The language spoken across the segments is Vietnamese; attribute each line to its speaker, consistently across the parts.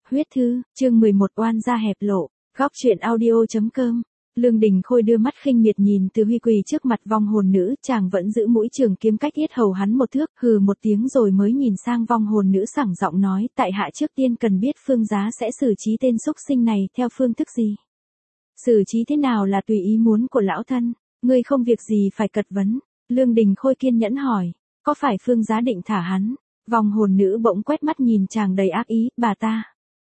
Speaker 1: Huyết thư, chương 11 oan gia hẹp lộ, góc truyện audio.com. Lương Đình Khôi đưa mắt khinh miệt nhìn Từ Huy quỳ trước mặt vong hồn nữ, chàng vẫn giữ mũi trường kiếm cách yết hầu hắn một thước, hừ một tiếng rồi mới nhìn sang vong hồn nữ sảng giọng nói, tại hạ trước tiên cần biết Phương Giá sẽ xử trí tên xúc sinh này theo phương thức gì. Xử trí thế nào là tùy ý muốn của lão thân, ngươi không việc gì phải cật vấn. Lương Đình Khôi kiên nhẫn hỏi, có phải Phương Giá định thả hắn? Vong hồn nữ bỗng quét mắt nhìn chàng đầy ác ý, bà ta.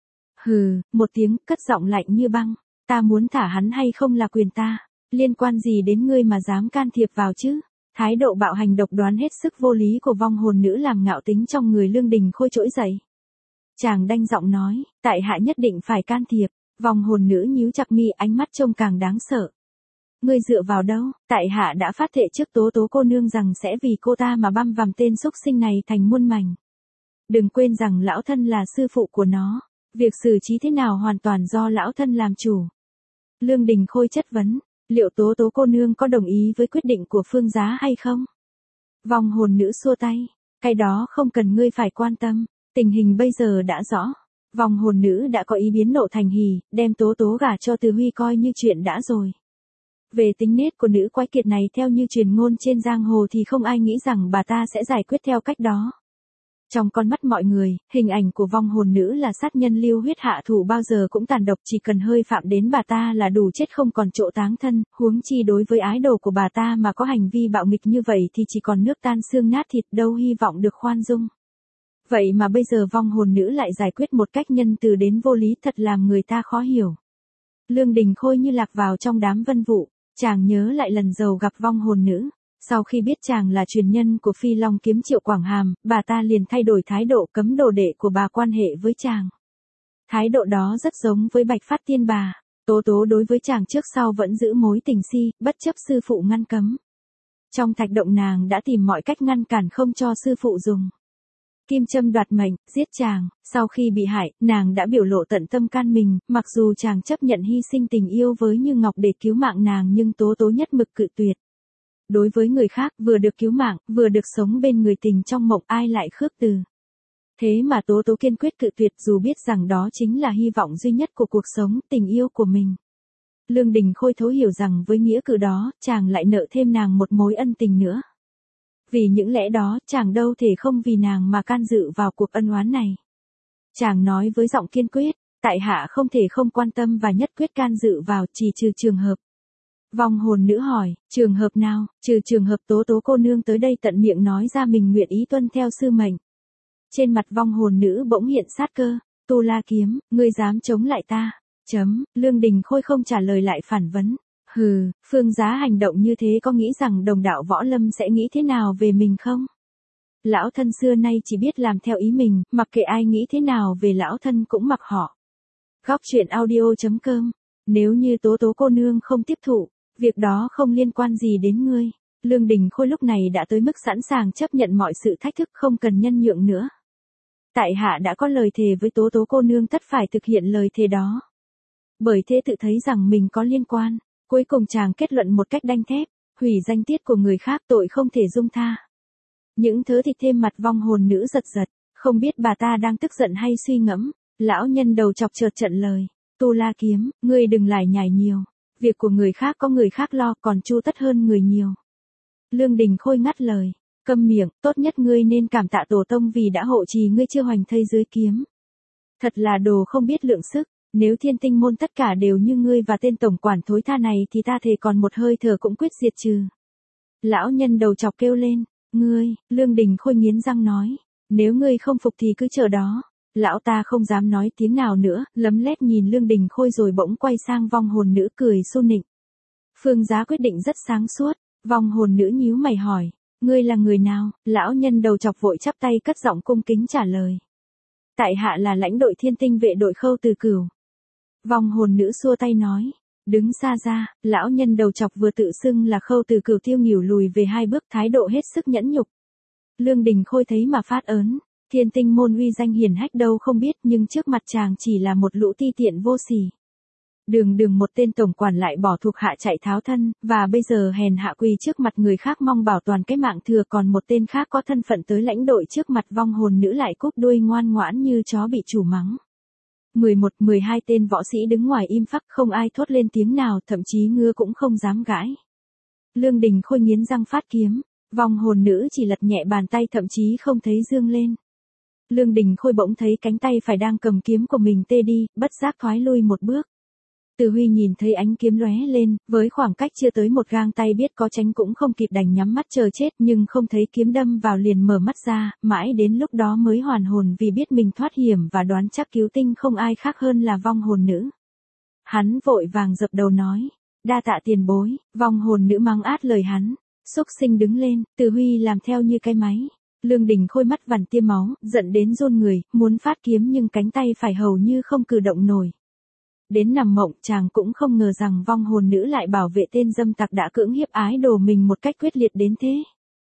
Speaker 1: Hừ, một tiếng, cất giọng lạnh như băng. Ta muốn thả hắn hay không là quyền ta, liên quan gì đến ngươi mà dám can thiệp vào chứ? Thái độ bạo hành độc đoán hết sức vô lý của vong hồn nữ làm ngạo tính trong người Lương Đình Khôi trỗi dậy. Chàng đanh giọng nói, tại hạ nhất định phải can thiệp. Vong hồn nữ nhíu chặt mi, ánh mắt trông càng đáng sợ. Ngươi dựa vào đâu? Tại hạ đã phát thệ trước Tố Tố cô nương rằng sẽ vì cô ta mà băm vằm tên xúc sinh này thành muôn mảnh. Đừng quên rằng lão thân là sư phụ của nó, việc xử trí thế nào hoàn toàn do lão thân làm chủ. Lương Đình Khôi chất vấn, liệu Tố Tố cô nương có đồng ý với quyết định của Phương Giá hay không? Vong hồn nữ xua tay, cái đó không cần ngươi phải quan tâm, tình hình bây giờ đã rõ. Vong hồn nữ đã có ý biến nộ thành hỉ, đem Tố Tố gả cho Từ Huy coi như chuyện đã rồi. Về tính nết của nữ quái kiệt này theo như truyền ngôn trên giang hồ thì không ai nghĩ rằng bà ta sẽ giải quyết theo cách đó. Trong con mắt mọi người, hình ảnh của vong hồn nữ là sát nhân lưu huyết hạ thủ bao giờ cũng tàn độc, chỉ cần hơi phạm đến bà ta là đủ chết không còn chỗ táng thân, huống chi đối với ái đồ của bà ta mà có hành vi bạo nghịch như vậy thì chỉ còn nước tan xương nát thịt, đâu hy vọng được khoan dung. Vậy mà bây giờ vong hồn nữ lại giải quyết một cách nhân từ đến vô lý, thật làm người ta khó hiểu. Lương Đình Khôi như lạc vào trong đám vân vụ, chàng nhớ lại lần giàu gặp vong hồn nữ. Sau khi biết chàng là truyền nhân của Phi Long kiếm Triệu Quảng Hàm, bà ta liền thay đổi thái độ, cấm đồ đệ của bà quan hệ với chàng. Thái độ đó rất giống với Bạch Phát Tiên bà. Tố Tố đối với chàng trước sau vẫn giữ mối tình si, bất chấp sư phụ ngăn cấm. Trong thạch động nàng đã tìm mọi cách ngăn cản không cho sư phụ dùng kim châm đoạt mệnh, giết chàng. Sau khi bị hại, nàng đã biểu lộ tận tâm can mình, mặc dù chàng chấp nhận hy sinh tình yêu với Như Ngọc để cứu mạng nàng nhưng Tố Tố nhất mực cự tuyệt. Đối với người khác, vừa được cứu mạng, vừa được sống bên người tình trong mộng, ai lại khước từ. Thế mà Tố Tố kiên quyết cự tuyệt dù biết rằng đó chính là hy vọng duy nhất của cuộc sống, tình yêu của mình. Lương Đình Khôi thấu hiểu rằng với nghĩa cử đó, chàng lại nợ thêm nàng một mối ân tình nữa. Vì những lẽ đó, chàng đâu thể không vì nàng mà can dự vào cuộc ân oán này. Chàng nói với giọng kiên quyết, tại hạ không thể không quan tâm và nhất quyết can dự vào, chỉ trừ trường hợp. Vong hồn nữ hỏi, trường hợp nào? Trừ trường hợp Tố Tố cô nương tới đây tận miệng nói ra mình nguyện ý tuân theo sư mệnh. Trên mặt vong hồn nữ bỗng hiện sát cơ, Tu La Kiếm, ngươi dám chống lại ta? Lương Đình Khôi không trả lời lại phản vấn. Hừ, Phương Giá hành động như thế có nghĩ rằng đồng đạo võ lâm sẽ nghĩ thế nào về mình không? Lão thân xưa nay chỉ biết làm theo ý mình, mặc kệ ai nghĩ thế nào về lão thân cũng mặc họ. Góc truyện audio.com. Nếu như Tố Tố cô nương không tiếp thụ, việc đó không liên quan gì đến ngươi. Lương Đình Khôi lúc này đã tới mức sẵn sàng chấp nhận mọi sự thách thức, không cần nhân nhượng nữa. Tại hạ đã có lời thề với Tố Tố cô nương, tất phải thực hiện lời thề đó. Bởi thế tự thấy rằng mình có liên quan. Cuối cùng chàng kết luận một cách đanh thép, hủy danh tiết của người khác tội không thể dung tha. Những thứ thịt thêm mặt vong hồn nữ giật giật, không biết bà ta đang tức giận hay suy ngẫm. Lão nhân đầu chọc chợt trận lời, Tu La Kiếm, ngươi đừng lải nhải nhiều, việc của người khác có người khác lo, còn chu tất hơn người nhiều. Lương Đình Khôi ngắt lời, câm miệng, tốt nhất ngươi nên cảm tạ tổ tông vì đã hộ trì ngươi chưa hoành thây dưới kiếm. Thật là đồ không biết lượng sức. Nếu Thiên Tinh môn tất cả đều như ngươi và tên tổng quản thối tha này thì ta thề còn một hơi thở cũng quyết diệt trừ. Lão nhân đầu chọc kêu lên, ngươi, Lương Đình Khôi nghiến răng nói, nếu ngươi không phục thì cứ chờ đó. Lão ta không dám nói tiếng nào nữa, lấm lét nhìn Lương Đình Khôi rồi bỗng quay sang vong hồn nữ cười xu nịnh. Phương Giá quyết định rất sáng suốt, vong hồn nữ nhíu mày hỏi, ngươi là người nào? Lão nhân đầu chọc vội chắp tay cất giọng cung kính trả lời. Tại hạ là lãnh đội Thiên Tinh vệ đội Khâu Từ Cửu. Vong hồn nữ xua tay nói, đứng xa ra. Lão nhân đầu chọc vừa tự xưng là Khâu Từ Cửu tiêu nghỉu lùi về 2 bước, thái độ hết sức nhẫn nhục. Lương Đình Khôi thấy mà phát ớn, Thiên Tinh môn uy danh hiển hách đâu không biết, nhưng trước mặt chàng chỉ là một lũ ti tiện vô sỉ. Đường một tên tổng quản lại bỏ thuộc hạ chạy tháo thân, và bây giờ hèn hạ quỳ trước mặt người khác mong bảo toàn cái mạng thừa, còn một tên khác có thân phận tới lãnh đội trước mặt vong hồn nữ lại cúp đuôi ngoan ngoãn như chó bị chủ mắng. 11, 12 tên võ sĩ đứng ngoài im phắc, không ai thốt lên tiếng nào, thậm chí ngứa cũng không dám gãi. Lương Đình Khôi nghiến răng phát kiếm, vong hồn nữ chỉ lật nhẹ bàn tay, thậm chí không thấy dương lên. Lương Đình Khôi bỗng thấy cánh tay phải đang cầm kiếm của mình tê đi, bất giác thoái lui một bước. Từ Huy nhìn thấy ánh kiếm lóe lên, với khoảng cách chưa tới một gang tay biết có tránh cũng không kịp, đành nhắm mắt chờ chết, nhưng không thấy kiếm đâm vào liền mở mắt ra, mãi đến lúc đó mới hoàn hồn vì biết mình thoát hiểm và đoán chắc cứu tinh không ai khác hơn là vong hồn nữ. Hắn vội vàng dập đầu nói, đa tạ tiền bối. Vong hồn nữ mắng át lời hắn, xúc sinh đứng lên. Từ Huy làm theo như cái máy. Lương Đình Khôi mắt vằn tia máu, giận đến run người, muốn phát kiếm nhưng cánh tay phải hầu như không cử động nổi. Đến nằm mộng, chàng cũng không ngờ rằng vong hồn nữ lại bảo vệ tên dâm tặc đã cưỡng hiếp ái đồ mình một cách quyết liệt đến thế.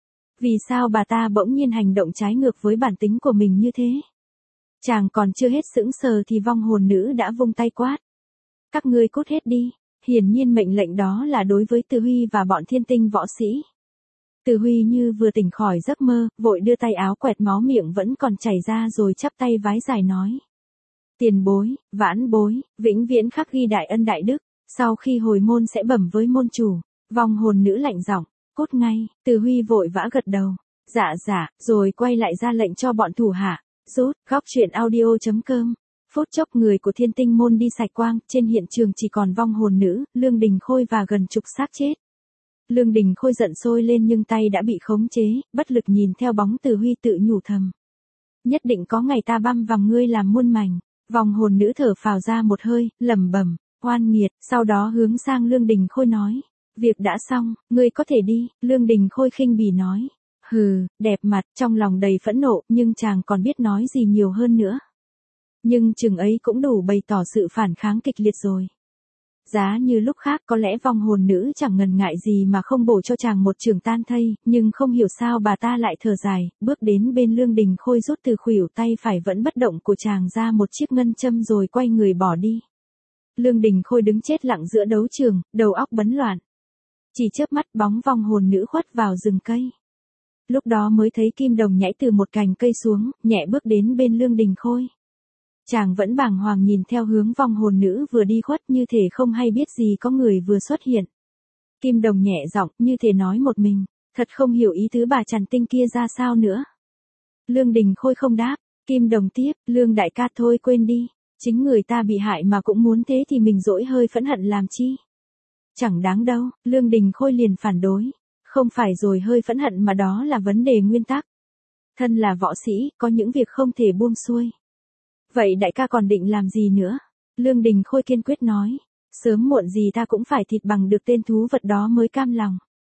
Speaker 1: Vì sao bà ta bỗng nhiên hành động trái ngược với bản tính của mình như thế? Chàng còn chưa hết sững sờ thì vong hồn nữ đã vung tay quát. Các ngươi cút hết đi. Hiển nhiên mệnh lệnh đó là đối với Từ Huy và bọn thiên tinh võ sĩ. Từ Huy như vừa tỉnh khỏi giấc mơ, vội đưa tay áo quẹt máu, miệng vẫn còn chảy ra rồi chắp tay vái dài nói. Tiền bối, vãn bối, vĩnh viễn khắc ghi đại ân đại đức, sau khi hồi môn sẽ bẩm với môn chủ. Vong hồn nữ lạnh giọng, cút ngay. Từ Huy vội vã gật đầu. Dạ, rồi quay lại ra lệnh cho bọn thủ hạ. Rút, góc truyện audio.com. Phút chốc người của thiên tinh môn đi sạch quang, trên hiện trường chỉ còn vong hồn nữ, Lương Đình Khôi và gần chục xác chết. Lương Đình Khôi giận sôi lên nhưng tay đã bị khống chế, bất lực nhìn theo bóng Từ Huy tự nhủ thầm. Nhất định có ngày ta băm vằm ngươi làm muôn mảnh. Vong hồn nữ thở phào ra một hơi, lẩm bẩm, oan nghiệt, sau đó hướng sang Lương Đình Khôi nói. Việc đã xong, ngươi có thể đi. Lương Đình Khôi khinh bỉ nói. Hừ, đẹp mặt, trong lòng đầy phẫn nộ, nhưng chàng còn biết nói gì nhiều hơn nữa. Nhưng chừng ấy cũng đủ bày tỏ sự phản kháng kịch liệt rồi. Giá như lúc khác có lẽ vong hồn nữ chẳng ngần ngại gì mà không bổ cho chàng một chưởng tan thây, nhưng không hiểu sao bà ta lại thở dài, bước đến bên Lương Đình Khôi rút từ khuỷu tay phải vẫn bất động của chàng ra một chiếc ngân châm rồi quay người bỏ đi. Lương Đình Khôi đứng chết lặng giữa đấu trường, đầu óc bấn loạn. Chỉ chớp mắt bóng vong hồn nữ khuất vào rừng cây. Lúc đó mới thấy Kim Đồng nhảy từ một cành cây xuống, nhẹ bước đến bên Lương Đình Khôi. Chàng vẫn bàng hoàng nhìn theo hướng vong hồn nữ vừa đi khuất, như thể không hay biết gì có người vừa xuất hiện. Kim Đồng nhẹ giọng, như thể nói một mình, thật không hiểu ý tứ bà Trần Tinh kia ra sao nữa. Lương Đình Khôi không đáp. Kim Đồng tiếp, Lương đại ca thôi quên đi, chính người ta bị hại mà cũng muốn thế thì mình dỗi hơi phẫn hận làm chi. Chẳng đáng đâu. Lương Đình Khôi liền phản đối. Không phải rồi hơi phẫn hận mà đó là vấn đề nguyên tắc. Thân là võ sĩ, có những việc không thể buông xuôi. Vậy đại ca còn định làm gì nữa? Lương Đình Khôi kiên quyết nói. Sớm muộn gì ta cũng phải thịt bằng được tên thú vật đó mới cam lòng.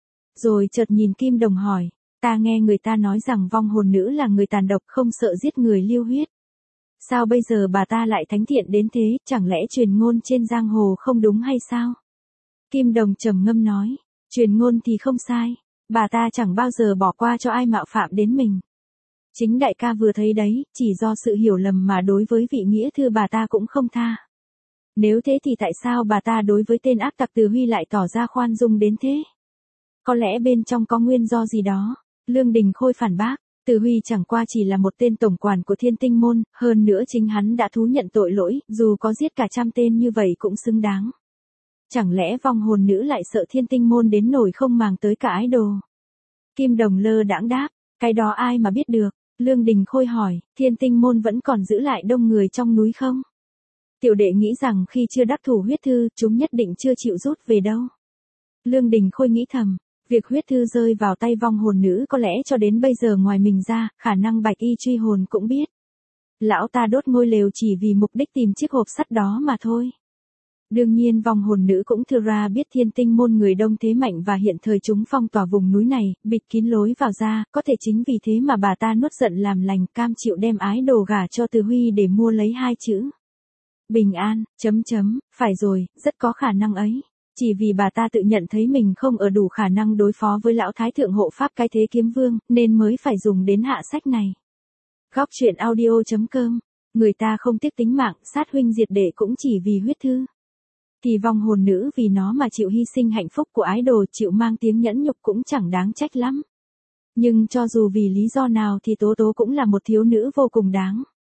Speaker 1: Rồi chợt nhìn Kim Đồng hỏi. Ta nghe người ta nói rằng vong hồn nữ là người tàn độc, không sợ giết người lưu huyết. Sao bây giờ bà ta lại thánh thiện đến thế, chẳng lẽ truyền ngôn trên giang hồ không đúng hay sao? Kim Đồng trầm ngâm nói. Truyền ngôn thì không sai. Bà ta chẳng bao giờ bỏ qua cho ai mạo phạm đến mình. Chính đại ca vừa thấy đấy, chỉ do sự hiểu lầm mà đối với vị nghĩa thư bà ta cũng không tha. Nếu thế thì tại sao bà ta đối với tên ác tặc Từ Huy lại tỏ ra khoan dung đến thế? Có lẽ bên trong có nguyên do gì đó. Lương Đình Khôi phản bác. Từ Huy chẳng qua chỉ là một tên tổng quản của thiên tinh môn, hơn nữa chính hắn đã thú nhận tội lỗi, dù có giết cả 100 tên như vậy cũng xứng đáng. Chẳng lẽ vong hồn nữ lại sợ thiên tinh môn đến nỗi không màng tới cả ái đồ? Kim Đồng lơ đãng đáp. Cái đó ai mà biết được? Lương Đình Khôi hỏi, thiên tinh môn vẫn còn giữ lại đông người trong núi không? Tiểu đệ nghĩ rằng khi chưa đắc thủ huyết thư, chúng nhất định chưa chịu rút về đâu. Lương Đình Khôi nghĩ thầm, việc huyết thư rơi vào tay vong hồn nữ có lẽ cho đến bây giờ ngoài mình ra, khả năng Bạch Y truy hồn cũng biết. Lão ta đốt ngôi lều chỉ vì mục đích tìm chiếc hộp sắt đó mà thôi. Đương nhiên vong hồn nữ cũng thừa ra biết thiên tinh môn người đông thế mạnh và hiện thời chúng phong tỏa vùng núi này, bịt kín lối vào ra, có thể chính vì thế mà bà ta nuốt giận làm lành, cam chịu đem ái đồ gả cho Từ Huy để mua lấy 2 chữ. Bình an, phải rồi, rất có khả năng ấy. Chỉ vì bà ta tự nhận thấy mình không ở đủ khả năng đối phó với lão thái thượng hộ pháp cái thế kiếm vương, nên mới phải dùng đến hạ sách này. Góc truyện audio.com. Người ta không tiếc tính mạng, sát huynh diệt đệ cũng chỉ vì huyết thư. Thì vong hồn nữ vì nó mà chịu hy sinh hạnh phúc của ái đồ, chịu mang tiếng nhẫn nhục cũng chẳng đáng trách lắm. Nhưng cho dù vì lý do nào thì Tố Tố cũng là một thiếu nữ vô cùng đáng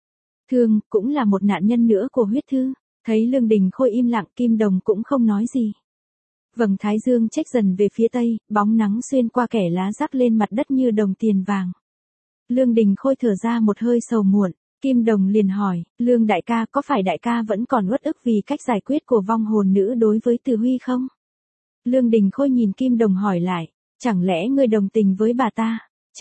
Speaker 1: thương, cũng là một nạn nhân nữa của huyết thư. Thấy Lương Đình Khôi im lặng, Kim Đồng cũng không nói gì. Vầng thái dương chếch dần về phía tây, bóng nắng xuyên qua kẽ lá rắc lên mặt đất như đồng tiền vàng. Lương Đình Khôi thở ra một hơi sầu muộn, Kim Đồng liền hỏi, Lương đại ca, có phải đại ca vẫn còn uất ức vì cách giải quyết của vong hồn nữ đối với Từ Huy không? Lương Đình Khôi nhìn Kim Đồng hỏi lại, chẳng lẽ ngươi đồng tình với bà ta?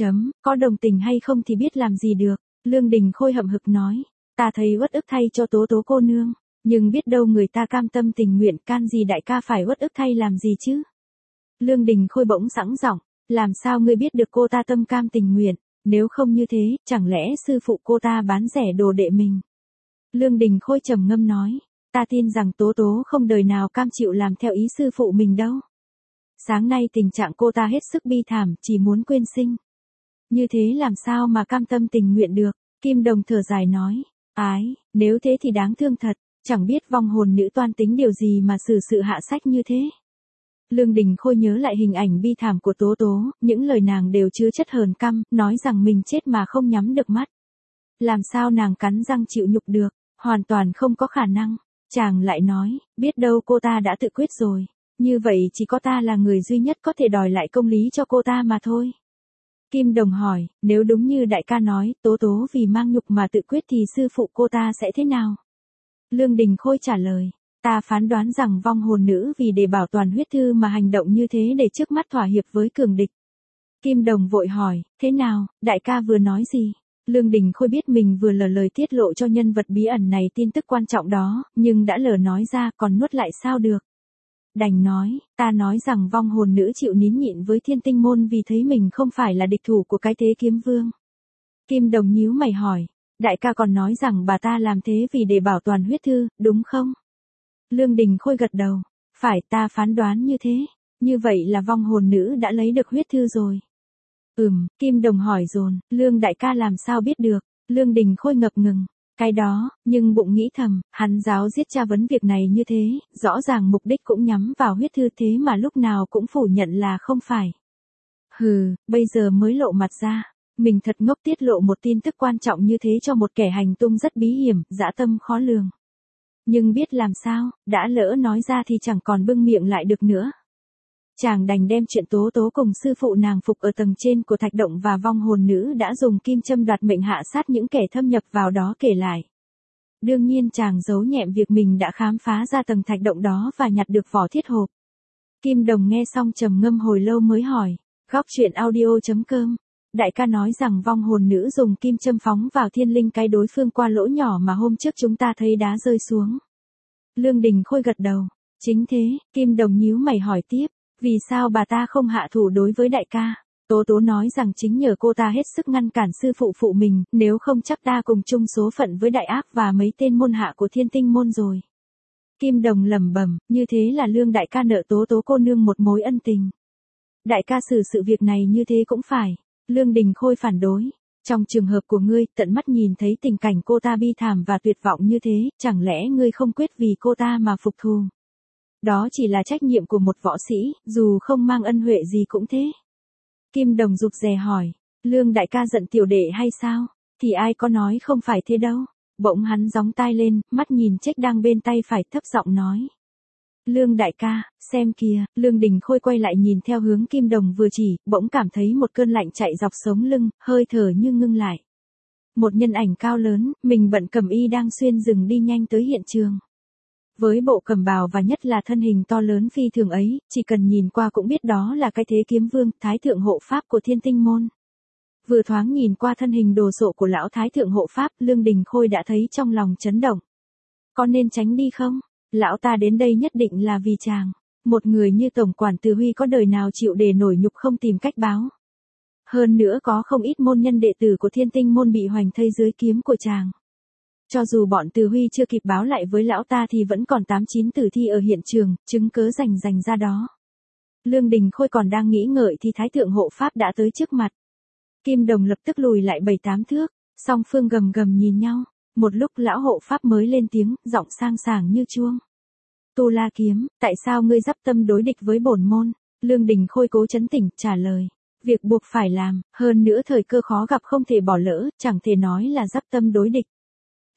Speaker 1: Có đồng tình hay không thì biết làm gì được. Lương Đình Khôi hậm hực nói, ta thấy uất ức thay cho Tố Tố cô nương, nhưng biết đâu người ta cam tâm tình nguyện, can gì đại ca phải uất ức thay làm gì chứ? Lương Đình Khôi bỗng sẵn giọng, làm sao ngươi biết được cô ta tâm cam tình nguyện, nếu không như thế, chẳng lẽ sư phụ cô ta bán rẻ đồ đệ mình? Lương Đình Khôi trầm ngâm nói, ta tin rằng Tố Tố không đời nào cam chịu làm theo ý sư phụ mình đâu. Sáng nay tình trạng cô ta hết sức bi thảm, chỉ muốn quên sinh. Như thế làm sao mà cam tâm tình nguyện được? Kim Đồng thở dài nói, ái, nếu thế thì đáng thương thật, chẳng biết vong hồn nữ toan tính điều gì mà xử sự hạ sách như thế. Lương Đình Khôi nhớ lại hình ảnh bi thảm của Tố Tố, những lời nàng đều chứa chất hờn căm, nói rằng mình chết mà không nhắm được mắt. Làm sao nàng cắn răng chịu nhục được, hoàn toàn không có khả năng. Chàng lại nói, biết đâu cô ta đã tự quyết rồi, như vậy chỉ có ta là người duy nhất có thể đòi lại công lý cho cô ta mà thôi. Kim Đồng hỏi, nếu đúng như đại ca nói, Tố Tố vì mang nhục mà tự quyết thì sư phụ cô ta sẽ thế nào? Lương Đình Khôi trả lời, ta phán đoán rằng vong hồn nữ vì để bảo toàn huyết thư mà hành động như thế để trước mắt thỏa hiệp với cường địch. Kim Đồng vội hỏi, thế nào, đại ca vừa nói gì? Lương Đình Khôi biết mình vừa lờ lời tiết lộ cho nhân vật bí ẩn này tin tức quan trọng đó, nhưng đã lờ nói ra còn nuốt lại sao được. Đành nói, ta nói rằng vong hồn nữ chịu nín nhịn với Thiên Tinh Môn vì thấy mình không phải là địch thủ của cái thế kiếm vương. Kim Đồng nhíu mày hỏi, đại ca còn nói rằng bà ta làm thế vì để bảo toàn huyết thư, đúng không? Lương Đình Khôi gật đầu, phải, ta phán đoán như thế, như vậy là vong hồn nữ đã lấy được huyết thư rồi. Kim Đồng hỏi dồn, Lương đại ca làm sao biết được? Lương Đình Khôi ngập ngừng, cái đó, nhưng bụng nghĩ thầm, hắn giáo giết tra vấn việc này như thế, rõ ràng mục đích cũng nhắm vào huyết thư thế mà lúc nào cũng phủ nhận là không phải. Bây giờ mới lộ mặt ra, mình thật ngốc tiết lộ một tin tức quan trọng như thế cho một kẻ hành tung rất bí hiểm, dã tâm khó lường. Nhưng biết làm sao, đã lỡ nói ra thì chẳng còn bưng miệng lại được nữa. Chàng đành đem chuyện Tố Tố cùng sư phụ nàng phục ở tầng trên của thạch động và vong hồn nữ đã dùng kim châm đoạt mệnh hạ sát những kẻ thâm nhập vào đó kể lại. Đương nhiên chàng giấu nhẹm việc mình đã khám phá ra tầng thạch động đó và nhặt được vỏ thiết hộp. Kim Đồng nghe xong trầm ngâm hồi lâu mới hỏi, góc truyện audio.com, đại ca nói rằng vong hồn nữ dùng kim châm phóng vào thiên linh cái đối phương qua lỗ nhỏ mà hôm trước chúng ta thấy đá rơi xuống. Lương Đình Khôi gật đầu, chính thế. Kim Đồng nhíu mày hỏi tiếp, vì sao bà ta không hạ thủ đối với đại ca? Tố Tố nói rằng chính nhờ cô ta hết sức ngăn cản sư phụ mình, nếu không chắc ta cùng chung số phận với đại ác và mấy tên môn hạ của Thiên Tinh Môn rồi. Kim Đồng lẩm bẩm, như thế là Lương đại ca nợ Tố Tố cô nương một mối ân tình. Đại ca xử sự việc này như thế cũng phải. Lương Đình Khôi phản đối. Trong trường hợp của ngươi, tận mắt nhìn thấy tình cảnh cô ta bi thảm và tuyệt vọng như thế, chẳng lẽ ngươi không quyết vì cô ta mà phục thù? Đó chỉ là trách nhiệm của một võ sĩ, dù không mang ân huệ gì cũng thế. Kim Đồng rụt rè hỏi, Lương đại ca giận tiểu đệ hay sao? Thì ai có nói không phải thế đâu. Bỗng hắn gióng tai lên, mắt nhìn Trách đang bên tay phải, thấp giọng nói. Lương đại ca, xem kìa. Lương Đình Khôi quay lại nhìn theo hướng Kim Đồng vừa chỉ, bỗng cảm thấy một cơn lạnh chạy dọc sống lưng, hơi thở như ngưng lại. Một nhân ảnh cao lớn, mình bận cẩm y đang xuyên rừng đi nhanh tới hiện trường. Với bộ cẩm bào và nhất là thân hình to lớn phi thường ấy, chỉ cần nhìn qua cũng biết đó là cái thế kiếm vương, thái thượng hộ pháp của Thiên Tinh Môn. Vừa thoáng nhìn qua thân hình đồ sộ của lão thái thượng hộ pháp, Lương Đình Khôi đã thấy trong lòng chấn động. Có nên tránh đi không? Lão ta đến đây nhất định là vì chàng. Một người như tổng quản Từ Huy có đời nào chịu để nổi nhục không tìm cách báo. Hơn nữa có không ít môn nhân đệ tử của Thiên Tinh Môn bị hoành thây dưới kiếm của chàng. Cho dù bọn Từ Huy chưa kịp báo lại với lão ta thì vẫn còn 8-9 tử thi ở hiện trường, chứng cớ rành ra đó. Lương Đình Khôi còn đang nghĩ ngợi thì thái thượng hộ pháp đã tới trước mặt. Kim Đồng lập tức lùi lại 7-8 thước, song phương gầm gầm nhìn nhau. Một lúc lão hộ pháp mới lên tiếng, giọng sang sảng như chuông. Tu La Kiếm, tại sao ngươi dắp tâm đối địch với bổn môn? Lương Đình Khôi cố trấn tĩnh, trả lời. Việc buộc phải làm, hơn nữa thời cơ khó gặp không thể bỏ lỡ, chẳng thể nói là dắp tâm đối địch.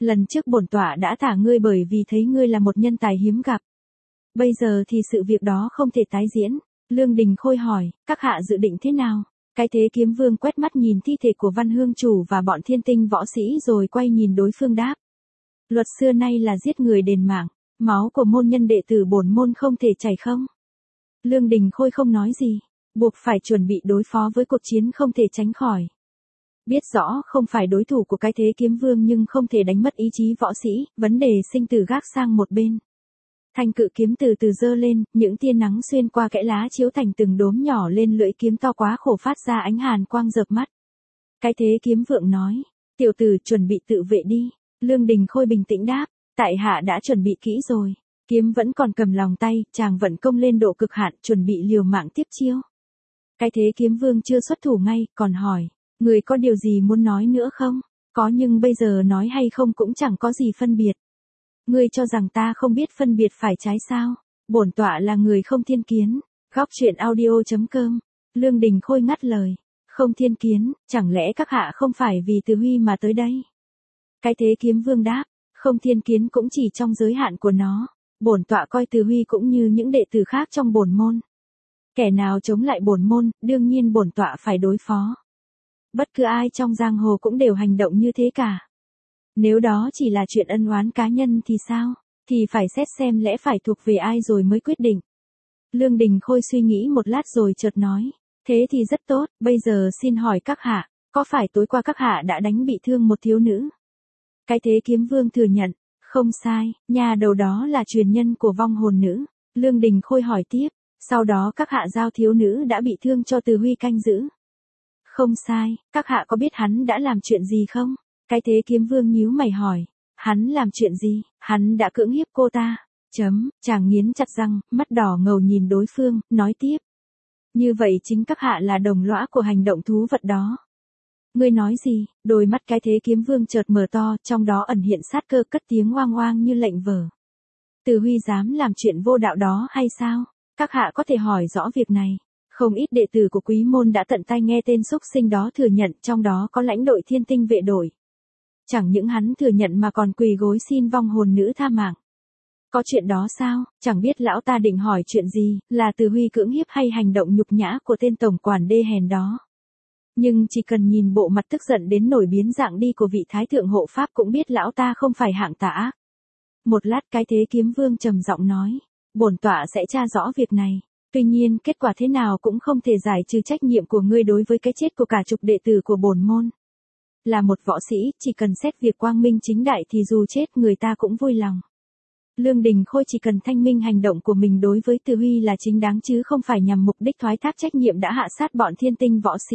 Speaker 1: lần trước bổn tọa đã thả ngươi bởi vì thấy ngươi là một nhân tài hiếm gặp. Bây giờ thì sự việc đó không thể tái diễn. Lương Đình Khôi hỏi, các hạ dự định thế nào? Cái Thế Kiếm Vương quét mắt nhìn thi thể của Văn Hương Chủ và bọn thiên tinh võ sĩ rồi quay nhìn đối phương đáp. Luật xưa nay là giết người đền mạng, máu của môn nhân đệ tử bổn môn không thể chảy không. Lương Đình Khôi không nói gì, buộc phải chuẩn bị đối phó với cuộc chiến không thể tránh khỏi. Biết rõ không phải đối thủ của cái Thế Kiếm Vương nhưng không thể đánh mất ý chí võ sĩ, vấn đề sinh tử gác sang một bên. Thanh cự kiếm từ từ giơ lên, những tia nắng xuyên qua kẽ lá chiếu thành từng đốm nhỏ lên lưỡi kiếm to quá khổ phát ra ánh hàn quang rợp mắt. Cái Thế Kiếm Vương nói, tiểu tử chuẩn bị tự vệ đi. Lương Đình Khôi bình tĩnh đáp, tại hạ đã chuẩn bị kỹ rồi. Kiếm vẫn còn cầm lòng tay, chàng vận công lên độ cực hạn, chuẩn bị liều mạng tiếp chiêu. Cái Thế Kiếm Vương chưa xuất thủ ngay, còn hỏi, người có điều gì muốn nói nữa không? Có nhưng bây giờ nói hay không cũng chẳng có gì phân biệt. Ngươi cho rằng ta không biết phân biệt phải trái sao? Bổn tọa là người không thiên kiến. Góc truyện audio.com. Lương Đình Khôi ngắt lời. Không thiên kiến, chẳng lẽ các hạ không phải vì Từ Huy mà tới đây? Cái Thế Kiếm Vương đáp, không thiên kiến cũng chỉ trong giới hạn của nó. Bổn tọa coi Từ Huy cũng như những đệ tử khác trong bổn môn. Kẻ nào chống lại bổn môn, đương nhiên bổn tọa phải đối phó. Bất cứ ai trong giang hồ cũng đều hành động như thế cả. Nếu đó chỉ là chuyện ân oán cá nhân thì sao? Thì phải xét xem lẽ phải thuộc về ai rồi mới quyết định. Lương Đình Khôi suy nghĩ một lát rồi chợt nói. Thế thì rất tốt, bây giờ xin hỏi các hạ, có phải tối qua các hạ đã đánh bị thương một thiếu nữ? Cái Thế Kiếm Vương thừa nhận, không sai, nhà đầu đó là truyền nhân của vong hồn nữ. Lương Đình Khôi hỏi tiếp, sau đó các hạ giao thiếu nữ đã bị thương cho Từ Huy canh giữ. Không sai, các hạ có biết hắn đã làm chuyện gì không? Cái Thế Kiếm Vương nhíu mày hỏi, hắn làm chuyện gì? Hắn đã cưỡng hiếp cô ta. Chàng nghiến chặt răng, mắt đỏ ngầu nhìn đối phương, nói tiếp. Như vậy chính các hạ là đồng lõa của hành động thú vật đó. Ngươi nói gì? Đôi mắt Cái Thế Kiếm Vương chợt mở to, trong đó ẩn hiện sát cơ, cất tiếng oang oang như lệnh vở. Từ Huy dám làm chuyện vô đạo đó hay sao? Các hạ có thể hỏi rõ việc này. Không ít đệ tử của quý môn đã tận tay nghe tên xúc sinh đó thừa nhận, trong đó có lãnh đội thiên tinh vệ đội. Chẳng những hắn thừa nhận mà còn quỳ gối xin vong hồn nữ tha mạng. Có chuyện đó sao? Chẳng biết lão ta định hỏi chuyện gì, là Từ Huy cưỡng hiếp hay hành động nhục nhã của tên tổng quản đê hèn đó. Nhưng chỉ cần nhìn bộ mặt tức giận đến nổi biến dạng đi của vị thái thượng hộ pháp cũng biết lão ta không phải hạng tà ác. Một lát Cái Thế Kiếm Vương trầm giọng nói, bổn tọa sẽ tra rõ việc này. Tuy nhiên kết quả thế nào cũng không thể giải trừ trách nhiệm của ngươi đối với cái chết của cả chục đệ tử của bổn môn. Là một võ sĩ, chỉ cần xét việc quang minh chính đại thì dù chết người ta cũng vui lòng. Lương Đình Khôi chỉ cần thanh minh hành động của mình đối với Từ Huy là chính đáng chứ không phải nhằm mục đích thoái thác trách nhiệm đã hạ sát bọn thiên tinh võ sĩ.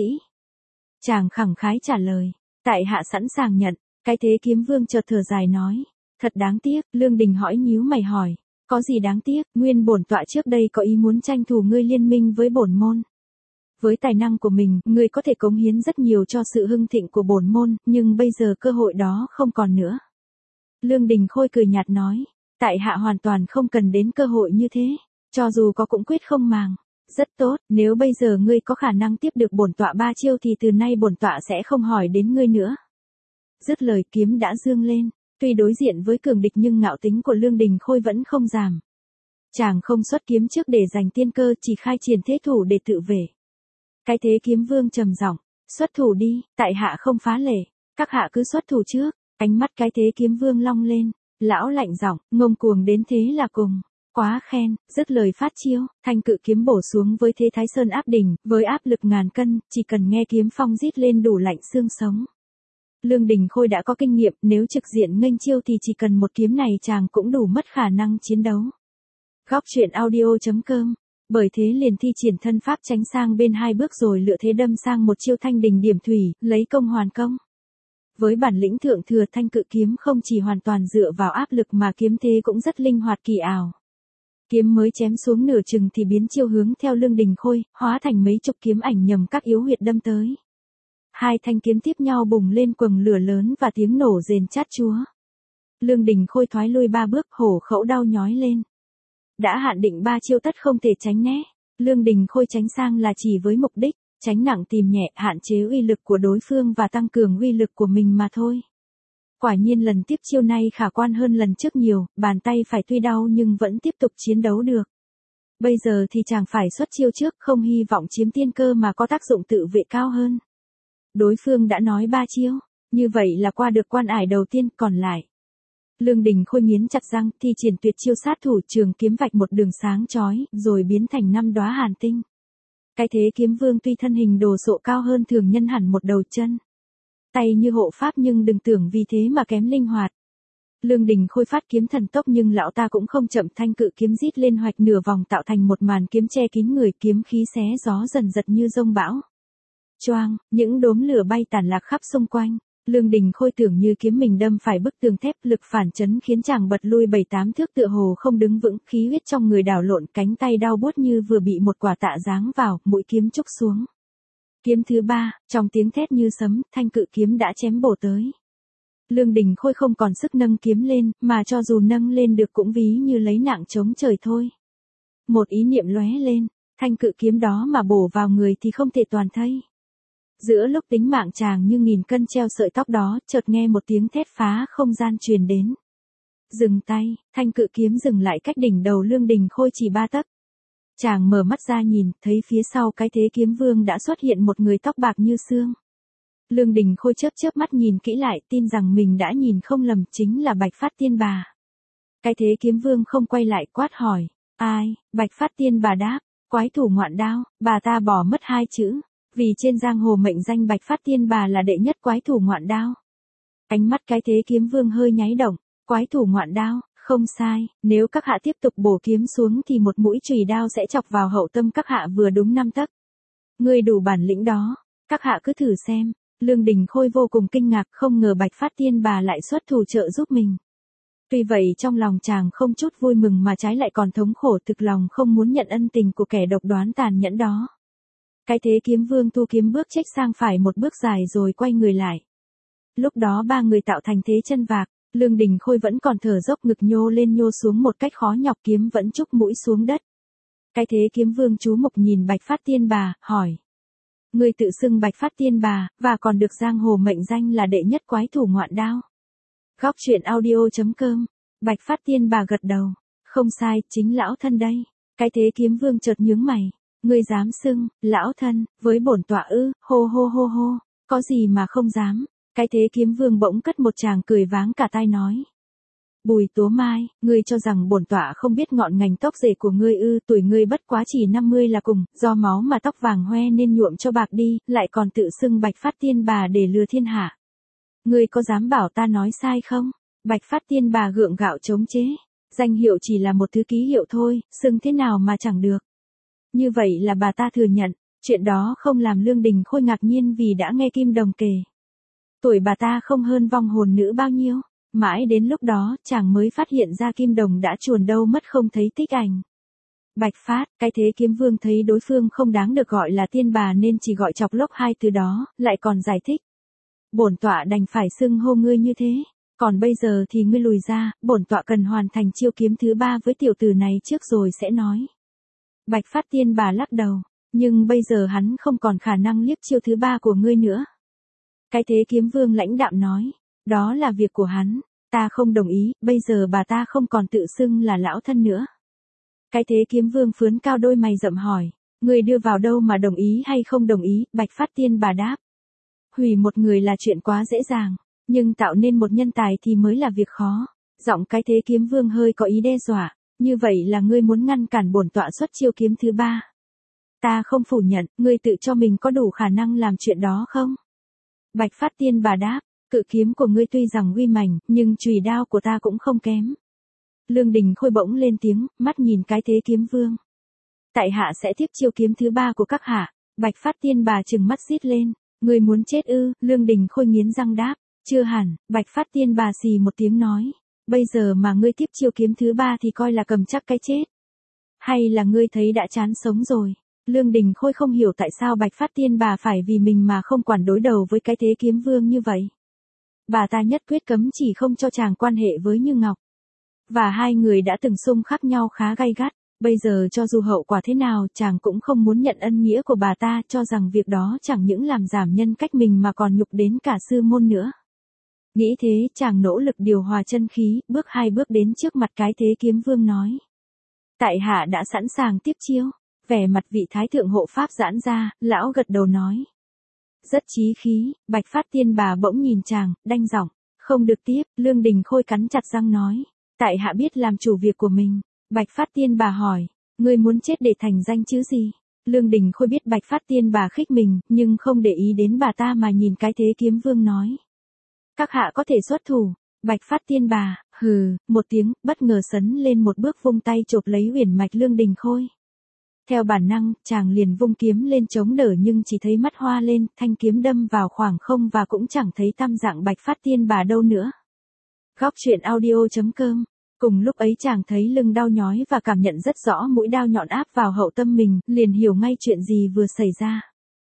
Speaker 1: Chàng khẳng khái trả lời, tại hạ sẵn sàng nhận. Cái Thế Kiếm Vương chợt thở dài nói, thật đáng tiếc. Lương Đình hỏi nhíu mày hỏi, có gì đáng tiếc? Nguyên bổn tọa trước đây có ý muốn tranh thủ ngươi liên minh với bổn môn. Với tài năng của mình, ngươi có thể cống hiến rất nhiều cho sự hưng thịnh của bổn môn, nhưng bây giờ cơ hội đó không còn nữa. Lương Đình Khôi cười nhạt nói, tại hạ hoàn toàn không cần đến cơ hội như thế, cho dù có cũng quyết không màng. Rất tốt, nếu bây giờ ngươi có khả năng tiếp được bổn tọa 3 chiêu thì từ nay bổn tọa sẽ không hỏi đến ngươi nữa. Dứt lời kiếm đã giương lên, tuy đối diện với cường địch nhưng ngạo tính của Lương Đình Khôi vẫn không giảm. Chàng không xuất kiếm trước để giành tiên cơ, chỉ khai triển thế thủ để tự vệ. Cái Thế Kiếm Vương trầm giọng, xuất thủ đi, tại hạ không phá lệ, các hạ cứ xuất thủ trước. Ánh mắt Cái Thế Kiếm Vương long lên, lão lạnh giọng, ngông cuồng đến thế là cùng. Quá khen. Dứt lời phát chiêu, thanh cự kiếm bổ xuống với thế Thái Sơn áp đỉnh, với áp lực ngàn cân, chỉ cần nghe kiếm phong rít lên đủ lạnh xương sống. Lương Đình Khôi đã có kinh nghiệm, nếu trực diện nghênh chiêu thì chỉ cần một kiếm này chàng cũng đủ mất khả năng chiến đấu. Góc truyện audio.com. Bởi thế liền thi triển thân pháp tránh sang bên 2 bước rồi lựa thế đâm sang một chiêu thanh đình điểm thủy, lấy công hoàn công. Với bản lĩnh thượng thừa, thanh cự kiếm không chỉ hoàn toàn dựa vào áp lực mà kiếm thế cũng rất linh hoạt kỳ ảo. Kiếm mới chém xuống nửa chừng thì biến chiêu hướng theo Lương Đình Khôi, hóa thành mấy chục kiếm ảnh nhằm các yếu huyệt đâm tới. 2 thanh kiếm tiếp nhau bùng lên quầng lửa lớn và tiếng nổ rền chát chúa. Lương Đình Khôi thoái lui 3 bước, hổ khẩu đau nhói lên. Đã hạn định 3 chiêu tất không thể tránh né. Lương Đình Khôi tránh sang là chỉ với mục đích tránh nặng tìm nhẹ, hạn chế uy lực của đối phương và tăng cường uy lực của mình mà thôi. Quả nhiên lần tiếp chiêu này khả quan hơn lần trước nhiều, bàn tay phải tuy đau nhưng vẫn tiếp tục chiến đấu được. Bây giờ thì chàng phải xuất chiêu trước, không hy vọng chiếm tiên cơ mà có tác dụng tự vệ cao hơn. Đối phương đã nói 3 chiêu, như vậy là qua được quan ải đầu tiên, còn lại. Lương Đình Khôi nghiến chặt răng, thi triển tuyệt chiêu sát thủ, trường kiếm vạch một đường sáng chói, rồi biến thành 5 đóa hàn tinh. Cái thế kiếm vương tuy thân hình đồ sộ cao hơn thường nhân hẳn một đầu chân. Tay như hộ pháp nhưng đừng tưởng vì thế mà kém linh hoạt. Lương Đình Khôi phát kiếm thần tốc nhưng lão ta cũng không chậm, thanh cự kiếm rít lên hoạch nửa vòng tạo thành một màn kiếm che kín người, kiếm khí xé gió dần giật như dông bão. Choang, những đốm lửa bay tản lạc khắp xung quanh. Lương Đình Khôi tưởng như kiếm mình đâm phải bức tường thép, lực phản chấn khiến chàng bật lui 7-8 thước, tựa hồ không đứng vững, khí huyết trong người đảo lộn, cánh tay đau buốt như vừa bị một quả tạ giáng vào, mũi kiếm trúc xuống. Kiếm thứ 3, trong tiếng thét như sấm, thanh cự kiếm đã chém bổ tới. Lương Đình Khôi không còn sức nâng kiếm lên, mà cho dù nâng lên được cũng ví như lấy nặng chống trời thôi. Một ý niệm lóe lên, thanh cự kiếm đó mà bổ vào người thì không thể toàn thây. Giữa lúc tính mạng chàng như nghìn cân treo sợi tóc đó, chợt nghe một tiếng thét phá không gian truyền đến. Dừng tay, thanh cự kiếm dừng lại cách đỉnh đầu Lương Đình Khôi chỉ 3 tấc. Chàng mở mắt ra nhìn, thấy phía sau cái thế kiếm vương đã xuất hiện một người tóc bạc như xương. Lương Đình Khôi chớp chớp mắt nhìn kỹ lại, tin rằng mình đã nhìn không lầm, chính là Bạch Phát Tiên Bà. Cái thế kiếm vương không quay lại, quát hỏi, ai? Bạch Phát Tiên Bà đáp, quái thủ ngoạn đao. Bà ta bỏ mất 2 chữ, vì trên giang hồ mệnh danh Bạch Phát Tiên Bà là đệ nhất quái thủ ngoạn đao. Ánh mắt cái thế kiếm vương hơi nháy động, quái thủ ngoạn đao, không sai, nếu các hạ tiếp tục bổ kiếm xuống thì một mũi chùy đao sẽ chọc vào hậu tâm các hạ vừa đúng 5 tấc. Ngươi đủ bản lĩnh đó, các hạ cứ thử xem. Lương Đình Khôi vô cùng kinh ngạc, không ngờ Bạch Phát Tiên Bà lại xuất thủ trợ giúp mình. Tuy vậy trong lòng chàng không chút vui mừng mà trái lại còn thống khổ, thực lòng không muốn nhận ân tình của kẻ độc đoán tàn nhẫn đó. Cái thế kiếm vương thu kiếm bước chếch sang phải một bước dài rồi quay người lại. Lúc đó 3 người tạo thành thế chân vạc, Lương Đình Khôi vẫn còn thở dốc, ngực nhô lên nhô xuống một cách khó nhọc, kiếm vẫn trúc mũi xuống đất. Cái thế kiếm vương chú mục nhìn Bạch Phát Tiên Bà, hỏi. Ngươi tự xưng Bạch Phát Tiên Bà, và còn được giang hồ mệnh danh là đệ nhất quái thủ ngoạn đao. Góc truyện audio.com. Bạch Phát Tiên Bà gật đầu. Không sai, chính lão thân đây. Cái thế kiếm vương chợt nhướng mày. Ngươi dám xưng, lão thân, với bổn tọa ư? Hô hô hô hô. Có gì mà không dám. Cái thế kiếm vương bỗng cất một tràng cười váng cả tai nói. Bùi Tố Mai, ngươi cho rằng bổn tọa không biết ngọn ngành tóc rể của ngươi ư? Tuổi ngươi bất quá chỉ 50 là cùng, do máu mà tóc vàng hoe nên nhuộm cho bạc đi, lại còn tự xưng Bạch Phát Tiên Bà để lừa thiên hạ. Ngươi có dám bảo ta nói sai không? Bạch Phát Tiên Bà gượng gạo chống chế. Danh hiệu chỉ là một thứ ký hiệu thôi, xưng thế nào mà chẳng được. Như vậy là bà ta thừa nhận, chuyện đó không làm Lương Đình Khôi ngạc nhiên vì đã nghe Kim Đồng kể. Tuổi bà ta không hơn vong hồn nữ bao nhiêu. Mãi đến lúc đó, chàng mới phát hiện ra Kim Đồng đã chuồn đâu mất không thấy tích ảnh. Bạch Phát, cái thế kiếm vương thấy đối phương không đáng được gọi là tiên bà nên chỉ gọi chọc lốc 2 từ đó, lại còn giải thích. Bổn tọa đành phải xưng hô ngươi như thế, còn bây giờ thì ngươi lùi ra, bổn tọa cần hoàn thành chiêu kiếm thứ 3 với tiểu tử này trước rồi sẽ nói. Bạch Phát Tiên Bà lắc đầu, nhưng bây giờ hắn không còn khả năng liếc chiêu thứ 3 của ngươi nữa. Cái thế kiếm vương lãnh đạm nói. Đó là việc của hắn, ta không đồng ý, bây giờ bà ta không còn tự xưng là lão thân nữa. Cái thế kiếm vương phướn cao đôi mày rậm hỏi, người đưa vào đâu mà đồng ý hay không đồng ý? Bạch Phát Tiên Bà đáp. Hủy một người là chuyện quá dễ dàng, nhưng tạo nên một nhân tài thì mới là việc khó. Giọng cái thế kiếm vương hơi có ý đe dọa, như vậy là ngươi muốn ngăn cản bổn tọa xuất chiêu kiếm thứ 3. Ta không phủ nhận, ngươi tự cho mình có đủ khả năng làm chuyện đó không? Bạch Phát Tiên Bà đáp. Cự kiếm của ngươi tuy rằng uy mãnh, nhưng chùy đao của ta cũng không kém. Lương Đình Khôi bỗng lên tiếng, mắt nhìn cái thế kiếm vương. Tại hạ sẽ tiếp chiêu kiếm thứ 3 của các hạ. Bạch Phát Tiên Bà trừng mắt rít lên. Ngươi muốn chết ư? Lương Đình Khôi nghiến răng đáp. Chưa hẳn. Bạch Phát Tiên Bà xì một tiếng nói. Bây giờ mà ngươi tiếp chiêu kiếm thứ 3 thì coi là cầm chắc cái chết. Hay là ngươi thấy đã chán sống rồi? Lương Đình Khôi không hiểu tại sao Bạch Phát Tiên Bà phải vì mình mà không quản đối đầu với cái thế kiếm vương như vậy. Bà ta nhất quyết cấm chỉ không cho chàng quan hệ với Như Ngọc. Và hai người đã từng xung khắc nhau khá gay gắt, bây giờ cho dù hậu quả thế nào chàng cũng không muốn nhận ân nghĩa của bà ta, cho rằng việc đó chẳng những làm giảm nhân cách mình mà còn nhục đến cả sư môn nữa. Nghĩ thế, chàng nỗ lực điều hòa chân khí, bước 2 bước đến trước mặt cái thế kiếm vương nói. Tại hạ đã sẵn sàng tiếp chiêu. Vẻ mặt vị thái thượng hộ pháp giãn ra, lão gật đầu nói. Rất chí khí, Bạch Phát Tiên Bà bỗng nhìn chàng, đanh giọng. Không được tiếp, Lương Đình Khôi cắn chặt răng nói. Tại hạ biết làm chủ việc của mình. Bạch Phát Tiên Bà hỏi. Ngươi muốn chết để thành danh chứ gì? Lương Đình Khôi biết Bạch Phát Tiên Bà khích mình, nhưng không để ý đến bà ta mà nhìn cái thế kiếm vương nói. Các hạ có thể xuất thủ. Bạch Phát Tiên Bà, hừ, một tiếng, bất ngờ sấn lên một bước vung tay chộp lấy huyền mạch Lương Đình Khôi. Theo bản năng, chàng liền vung kiếm lên chống đỡ nhưng chỉ thấy mắt hoa lên, thanh kiếm đâm vào khoảng không và cũng chẳng thấy tăm dạng Bạch Phát Tiên Bà đâu nữa. Góc truyện audio.com. Cùng lúc ấy chàng thấy lưng đau nhói và cảm nhận rất rõ mũi đao nhọn áp vào hậu tâm mình, liền hiểu ngay chuyện gì vừa xảy ra.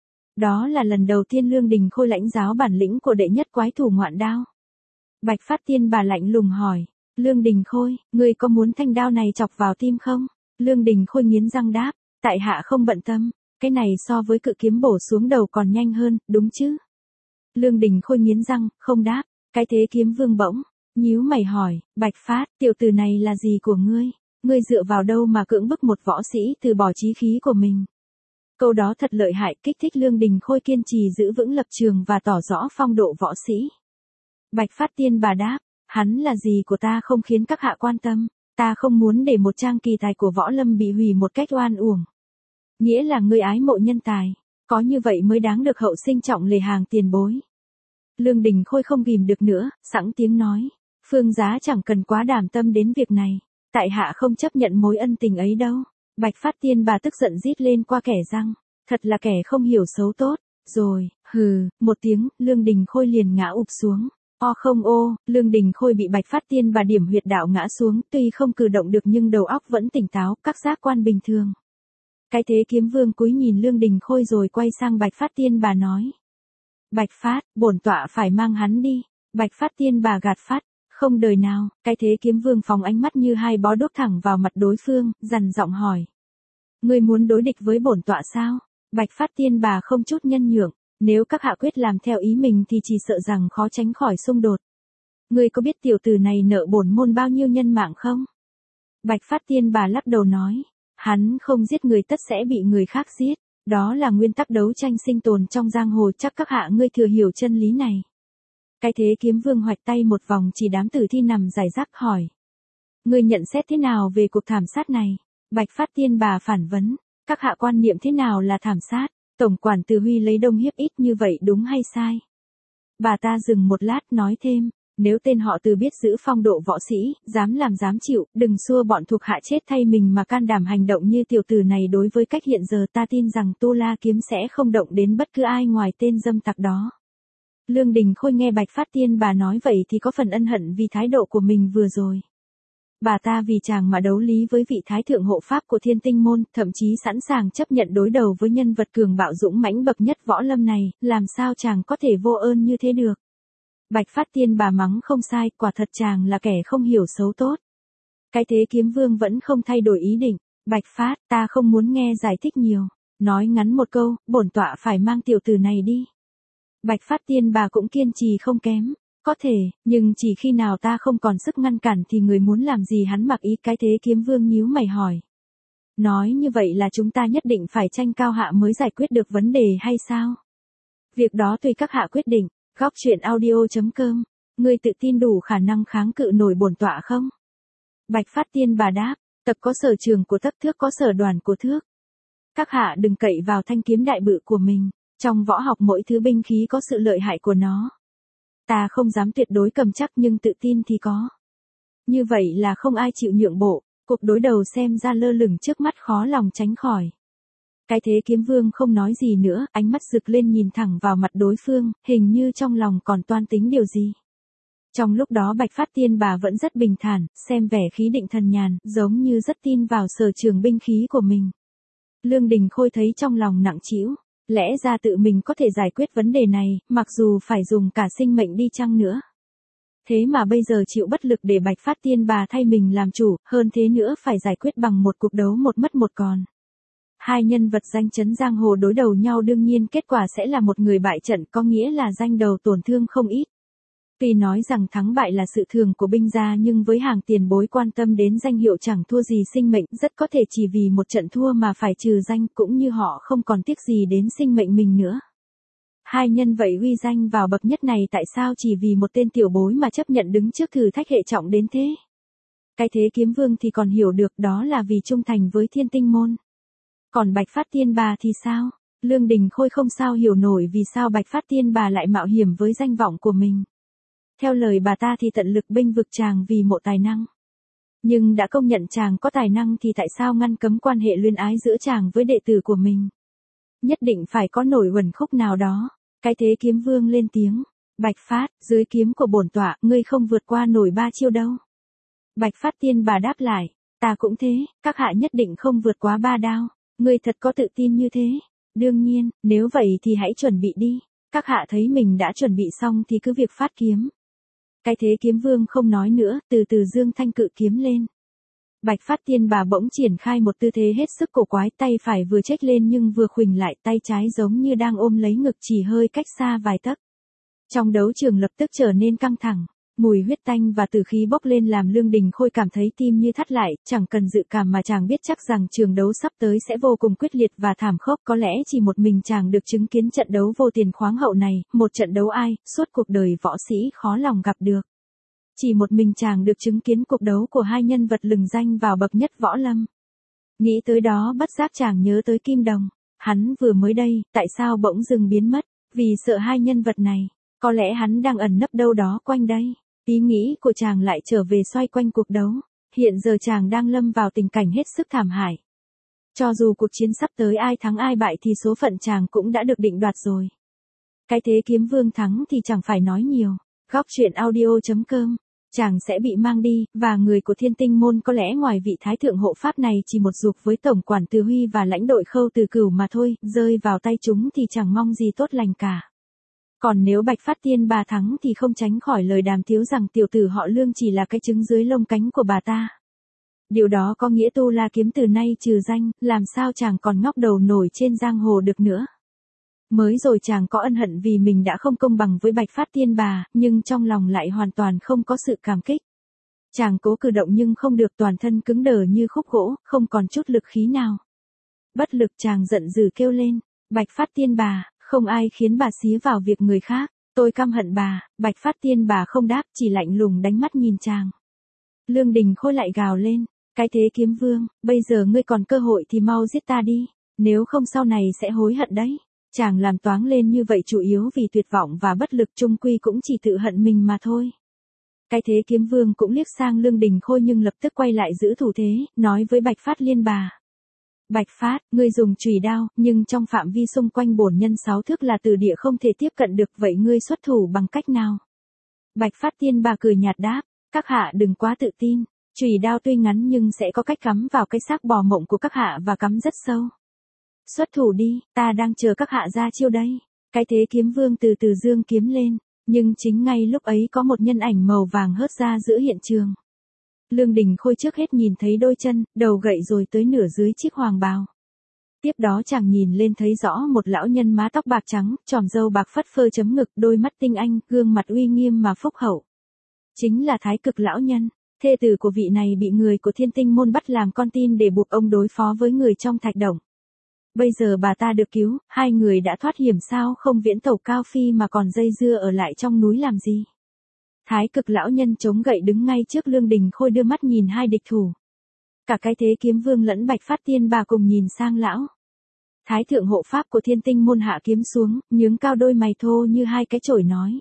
Speaker 1: Đó là lần đầu tiên Lương Đình Khôi lãnh giáo bản lĩnh của đệ nhất quái thủ ngoạn đao. Bạch Phát Tiên Bà lạnh lùng hỏi, Lương Đình Khôi, ngươi có muốn thanh đao này chọc vào tim không? Lương Đình Khôi nghiến răng đáp, tại hạ không bận tâm, cái này so với cự kiếm bổ xuống đầu còn nhanh hơn, đúng chứ? Lương Đình Khôi nghiến răng, không đáp, cái thế kiếm vương bỗng nhíu mày hỏi, Bạch Phát, tiểu tử này là gì của ngươi? Ngươi dựa vào đâu mà cưỡng bức một võ sĩ từ bỏ chí khí của mình? Câu đó thật lợi hại, kích thích Lương Đình Khôi kiên trì giữ vững lập trường và tỏ rõ phong độ võ sĩ. Bạch Phát Tiên Bà đáp, hắn là gì của ta không khiến các hạ quan tâm, ta không muốn để một trang kỳ tài của võ lâm bị hủy một cách oan uổng. Nghĩa là ngươi ái mộ nhân tài, có như vậy mới đáng được hậu sinh trọng lề hàng tiền bối. Lương Đình Khôi không ghìm được nữa, sẵn tiếng nói, Phương giá chẳng cần quá đảm tâm đến việc này, tại hạ không chấp nhận mối ân tình ấy đâu. Bạch Phát Tiên Bà tức giận rít lên qua kẻ răng, thật là kẻ không hiểu xấu tốt, rồi, hừ, một tiếng, Lương Đình Khôi liền ngã ụp xuống. Không ô, Lương Đình Khôi bị Bạch Phát Tiên Bà điểm huyệt đạo ngã xuống, tuy không cử động được nhưng đầu óc vẫn tỉnh táo, các giác quan bình thường. Cái thế kiếm vương cúi nhìn Lương Đình Khôi rồi quay sang Bạch Phát Tiên Bà nói. Bạch Phát, bổn tọa phải mang hắn đi. Bạch Phát Tiên Bà gạt phát, không đời nào, cái thế kiếm vương phóng ánh mắt như hai bó đuốc thẳng vào mặt đối phương, dằn giọng hỏi. Ngươi muốn đối địch với bổn tọa sao? Bạch Phát Tiên Bà không chút nhân nhượng. Nếu các hạ quyết làm theo ý mình thì chỉ sợ rằng khó tránh khỏi xung đột. Ngươi có biết tiểu tử này nợ bổn môn bao nhiêu nhân mạng không? Bạch Phát Tiên Bà lắc đầu nói, hắn không giết người tất sẽ bị người khác giết, đó là nguyên tắc đấu tranh sinh tồn trong giang hồ, chắc các hạ ngươi thừa hiểu chân lý này. Cái thế kiếm vương hoạch tay một vòng chỉ đám tử thi nằm rải rác hỏi. Ngươi nhận xét thế nào về cuộc thảm sát này? Bạch Phát Tiên Bà phản vấn, các hạ quan niệm thế nào là thảm sát? Tổng quản Từ Huy lấy đông hiếp ít như vậy đúng hay sai? Bà ta dừng một lát nói thêm, nếu tên họ Từ biết giữ phong độ võ sĩ, dám làm dám chịu, đừng xua bọn thuộc hạ chết thay mình mà can đảm hành động như tiểu tử này, đối với cách hiện giờ ta tin rằng Tu La kiếm sẽ không động đến bất cứ ai ngoài tên dâm tặc đó. Lương Đình Khôi nghe Bạch Phát Tiên Bà nói vậy thì có phần ân hận vì thái độ của mình vừa rồi. Bà ta vì chàng mà đấu lý với vị thái thượng hộ pháp của Thiên Tinh môn, thậm chí sẵn sàng chấp nhận đối đầu với nhân vật cường bạo dũng mãnh bậc nhất võ lâm này, làm sao chàng có thể vô ơn như thế được. Bạch Phát Tiên Bà mắng không sai, quả thật chàng là kẻ không hiểu xấu tốt. Cái thế kiếm vương vẫn không thay đổi ý định, Bạch Phát, ta không muốn nghe giải thích nhiều, nói ngắn một câu, bổn tọa phải mang tiểu tử này đi. Bạch Phát Tiên Bà cũng kiên trì không kém. Có thể, nhưng chỉ khi nào ta không còn sức ngăn cản thì người muốn làm gì hắn mặc ý. Cái thế kiếm vương nhíu mày hỏi. Nói như vậy là chúng ta nhất định phải tranh cao hạ mới giải quyết được vấn đề hay sao? Việc đó tùy các hạ quyết định. Góc truyện audio.com. Ngươi tự tin đủ khả năng kháng cự nổi bổn tọa không? Bạch Phát Tiên Bà đáp. Tập có sở trường của tấc, thước có sở đoàn của thước. Các hạ đừng cậy vào thanh kiếm đại bự của mình. Trong võ học mỗi thứ binh khí có sự lợi hại của nó. Ta không dám tuyệt đối cầm chắc nhưng tự tin thì có. Như vậy là không ai chịu nhượng bộ, cuộc đối đầu xem ra lơ lửng trước mắt khó lòng tránh khỏi. Cái thế kiếm vương không nói gì nữa, ánh mắt rực lên nhìn thẳng vào mặt đối phương, hình như trong lòng còn toan tính điều gì. Trong lúc đó Bạch Phát Tiên Bà vẫn rất bình thản, xem vẻ khí định thần nhàn, giống như rất tin vào sở trường binh khí của mình. Lương Đình Khôi thấy trong lòng nặng trĩu. Lẽ ra tự mình có thể giải quyết vấn đề này, mặc dù phải dùng cả sinh mệnh đi chăng nữa. Thế mà bây giờ chịu bất lực để Bạch Phát Tiên Bà thay mình làm chủ, hơn thế nữa phải giải quyết bằng một cuộc đấu một mất một còn. Hai nhân vật danh chấn giang hồ đối đầu nhau, đương nhiên kết quả sẽ là một người bại trận, có nghĩa là danh đầu tổn thương không ít. Tuy nói rằng thắng bại là sự thường của binh gia nhưng với hàng tiền bối quan tâm đến danh hiệu chẳng thua gì sinh mệnh, rất có thể chỉ vì một trận thua mà phải trừ danh, cũng như họ không còn tiếc gì đến sinh mệnh mình nữa. Hai nhân vậy uy danh vào bậc nhất này tại sao chỉ vì một tên tiểu bối mà chấp nhận đứng trước thử thách hệ trọng đến thế? Cái Thế Kiếm Vương thì còn hiểu được, đó là vì trung thành với Thiên Tinh môn. Còn Bạch Phát Tiên Bà thì sao? Lương Đình Khôi không sao hiểu nổi vì sao Bạch Phát Tiên Bà lại mạo hiểm với danh vọng của mình. Theo lời bà ta thì tận lực bênh vực chàng vì mộ tài năng. Nhưng đã công nhận chàng có tài năng thì tại sao ngăn cấm quan hệ luyến ái giữa chàng với đệ tử của mình? Nhất định phải có nổi uẩn khúc nào đó. Cái Thế Kiếm Vương lên tiếng. Bạch Phát, dưới kiếm của bổn tọa, ngươi không vượt qua nổi 3 chiêu đâu. Bạch Phát Tiên Bà đáp lại. Ta cũng thế, các hạ nhất định không vượt quá 3 đao. Ngươi thật có tự tin như thế. Đương nhiên, nếu vậy thì hãy chuẩn bị đi. Các hạ thấy mình đã chuẩn bị xong thì cứ việc phát kiếm. Cái Thế Kiếm Vương không nói nữa, từ từ giương thanh cự kiếm lên. Bạch Phát Tiên Bà bỗng triển khai một tư thế hết sức cổ quái, tay phải vừa chếch lên nhưng vừa khuỳnh lại, tay trái giống như đang ôm lấy ngực chỉ hơi cách xa vài tấc. Trong đấu trường lập tức trở nên căng thẳng, mùi huyết tanh và tử khí bốc lên làm Lương Đình Khôi cảm thấy tim như thắt lại, chẳng cần dự cảm mà chàng biết chắc rằng trường đấu sắp tới sẽ vô cùng quyết liệt và thảm khốc, có lẽ chỉ một mình chàng được chứng kiến trận đấu vô tiền khoáng hậu này, một trận đấu ai, suốt cuộc đời võ sĩ khó lòng gặp được. Chỉ một mình chàng được chứng kiến cuộc đấu của hai nhân vật lừng danh vào bậc nhất võ lâm. Nghĩ tới đó bất giác chàng nhớ tới Kim Đồng. Hắn vừa mới đây, tại sao bỗng dưng biến mất? Vì sợ hai nhân vật này. Có lẽ hắn đang ẩn nấp đâu đó quanh đây. Ý nghĩ của chàng lại trở về xoay quanh cuộc đấu. Hiện giờ chàng đang lâm vào tình cảnh hết sức thảm hại. Cho dù cuộc chiến sắp tới ai thắng ai bại thì số phận chàng cũng đã được định đoạt rồi. Cái Thế Kiếm Vương thắng thì chẳng phải nói nhiều. Góc truyện audio.com, chàng sẽ bị mang đi, và người của Thiên Tinh môn có lẽ ngoài vị Thái Thượng Hộ Pháp này chỉ một dục với Tổng quản Từ Huy và lãnh đội Khâu Từ Cửu mà thôi, rơi vào tay chúng thì chẳng mong gì tốt lành cả. Còn nếu Bạch Phát Tiên Bà thắng thì không tránh khỏi lời đàm tiếu rằng tiểu tử họ Lương chỉ là cái trứng dưới lông cánh của bà ta. Điều đó có nghĩa Tu La Kiếm từ nay trừ danh, làm sao chàng còn ngóc đầu nổi trên giang hồ được nữa. Mới rồi chàng có ân hận vì mình đã không công bằng với Bạch Phát Tiên Bà, nhưng trong lòng lại hoàn toàn không có sự cảm kích. Chàng cố cử động nhưng không được, toàn thân cứng đờ như khúc gỗ, không còn chút lực khí nào. Bất lực chàng giận dữ kêu lên, Bạch Phát Tiên Bà, không ai khiến bà xía vào việc người khác, tôi căm hận bà. Bạch Phát Tiên Bà không đáp, chỉ lạnh lùng đánh mắt nhìn chàng. Lương Đình Khôi lại gào lên, Cái Thế Kiếm Vương, bây giờ ngươi còn cơ hội thì mau giết ta đi, nếu không sau này sẽ hối hận đấy. Chàng làm toáng lên như vậy chủ yếu vì tuyệt vọng và bất lực, chung quy cũng chỉ tự hận mình mà thôi. Cái Thế Kiếm Vương cũng liếc sang Lương Đình Khôi nhưng lập tức quay lại giữ thủ thế, nói với Bạch Phát Liên Bà. Bạch Phát, ngươi dùng chùy đao, nhưng trong phạm vi xung quanh bổn nhân 6 thước là từ địa không thể tiếp cận được, vậy ngươi xuất thủ bằng cách nào? Bạch Phát Tiên Bà cười nhạt đáp, các hạ đừng quá tự tin, chùy đao tuy ngắn nhưng sẽ có cách cắm vào cái xác bò mộng của các hạ và cắm rất sâu. Xuất thủ đi, ta đang chờ các hạ ra chiêu đây. Cái Thế Kiếm Vương từ từ giương kiếm lên, nhưng chính ngay lúc ấy có một nhân ảnh màu vàng hớt ra giữa hiện trường. Lương Đình Khôi trước hết nhìn thấy đôi chân, đầu gậy rồi tới nửa dưới chiếc hoàng bào. Tiếp đó chàng nhìn lên thấy rõ một lão nhân má tóc bạc trắng, tròm râu bạc phất phơ chấm ngực, đôi mắt tinh anh, gương mặt uy nghiêm mà phúc hậu. Chính là Thái Cực lão nhân, thê tử của vị này bị người của Thiên Tinh môn bắt làm con tin để buộc ông đối phó với người trong thạch động. Bây giờ bà ta được cứu, hai người đã thoát hiểm sao không viễn tẩu cao phi mà còn dây dưa ở lại trong núi làm gì. Thái Cực lão nhân chống gậy đứng ngay trước Lương Đình Khôi đưa mắt nhìn hai địch thủ. Cả Cái Thế Kiếm Vương lẫn Bạch Phát Tiên Bà cùng nhìn sang lão. Thái Thượng Hộ Pháp của Thiên Tinh môn hạ kiếm xuống, nhướng cao đôi mày thô như hai cái chổi nói.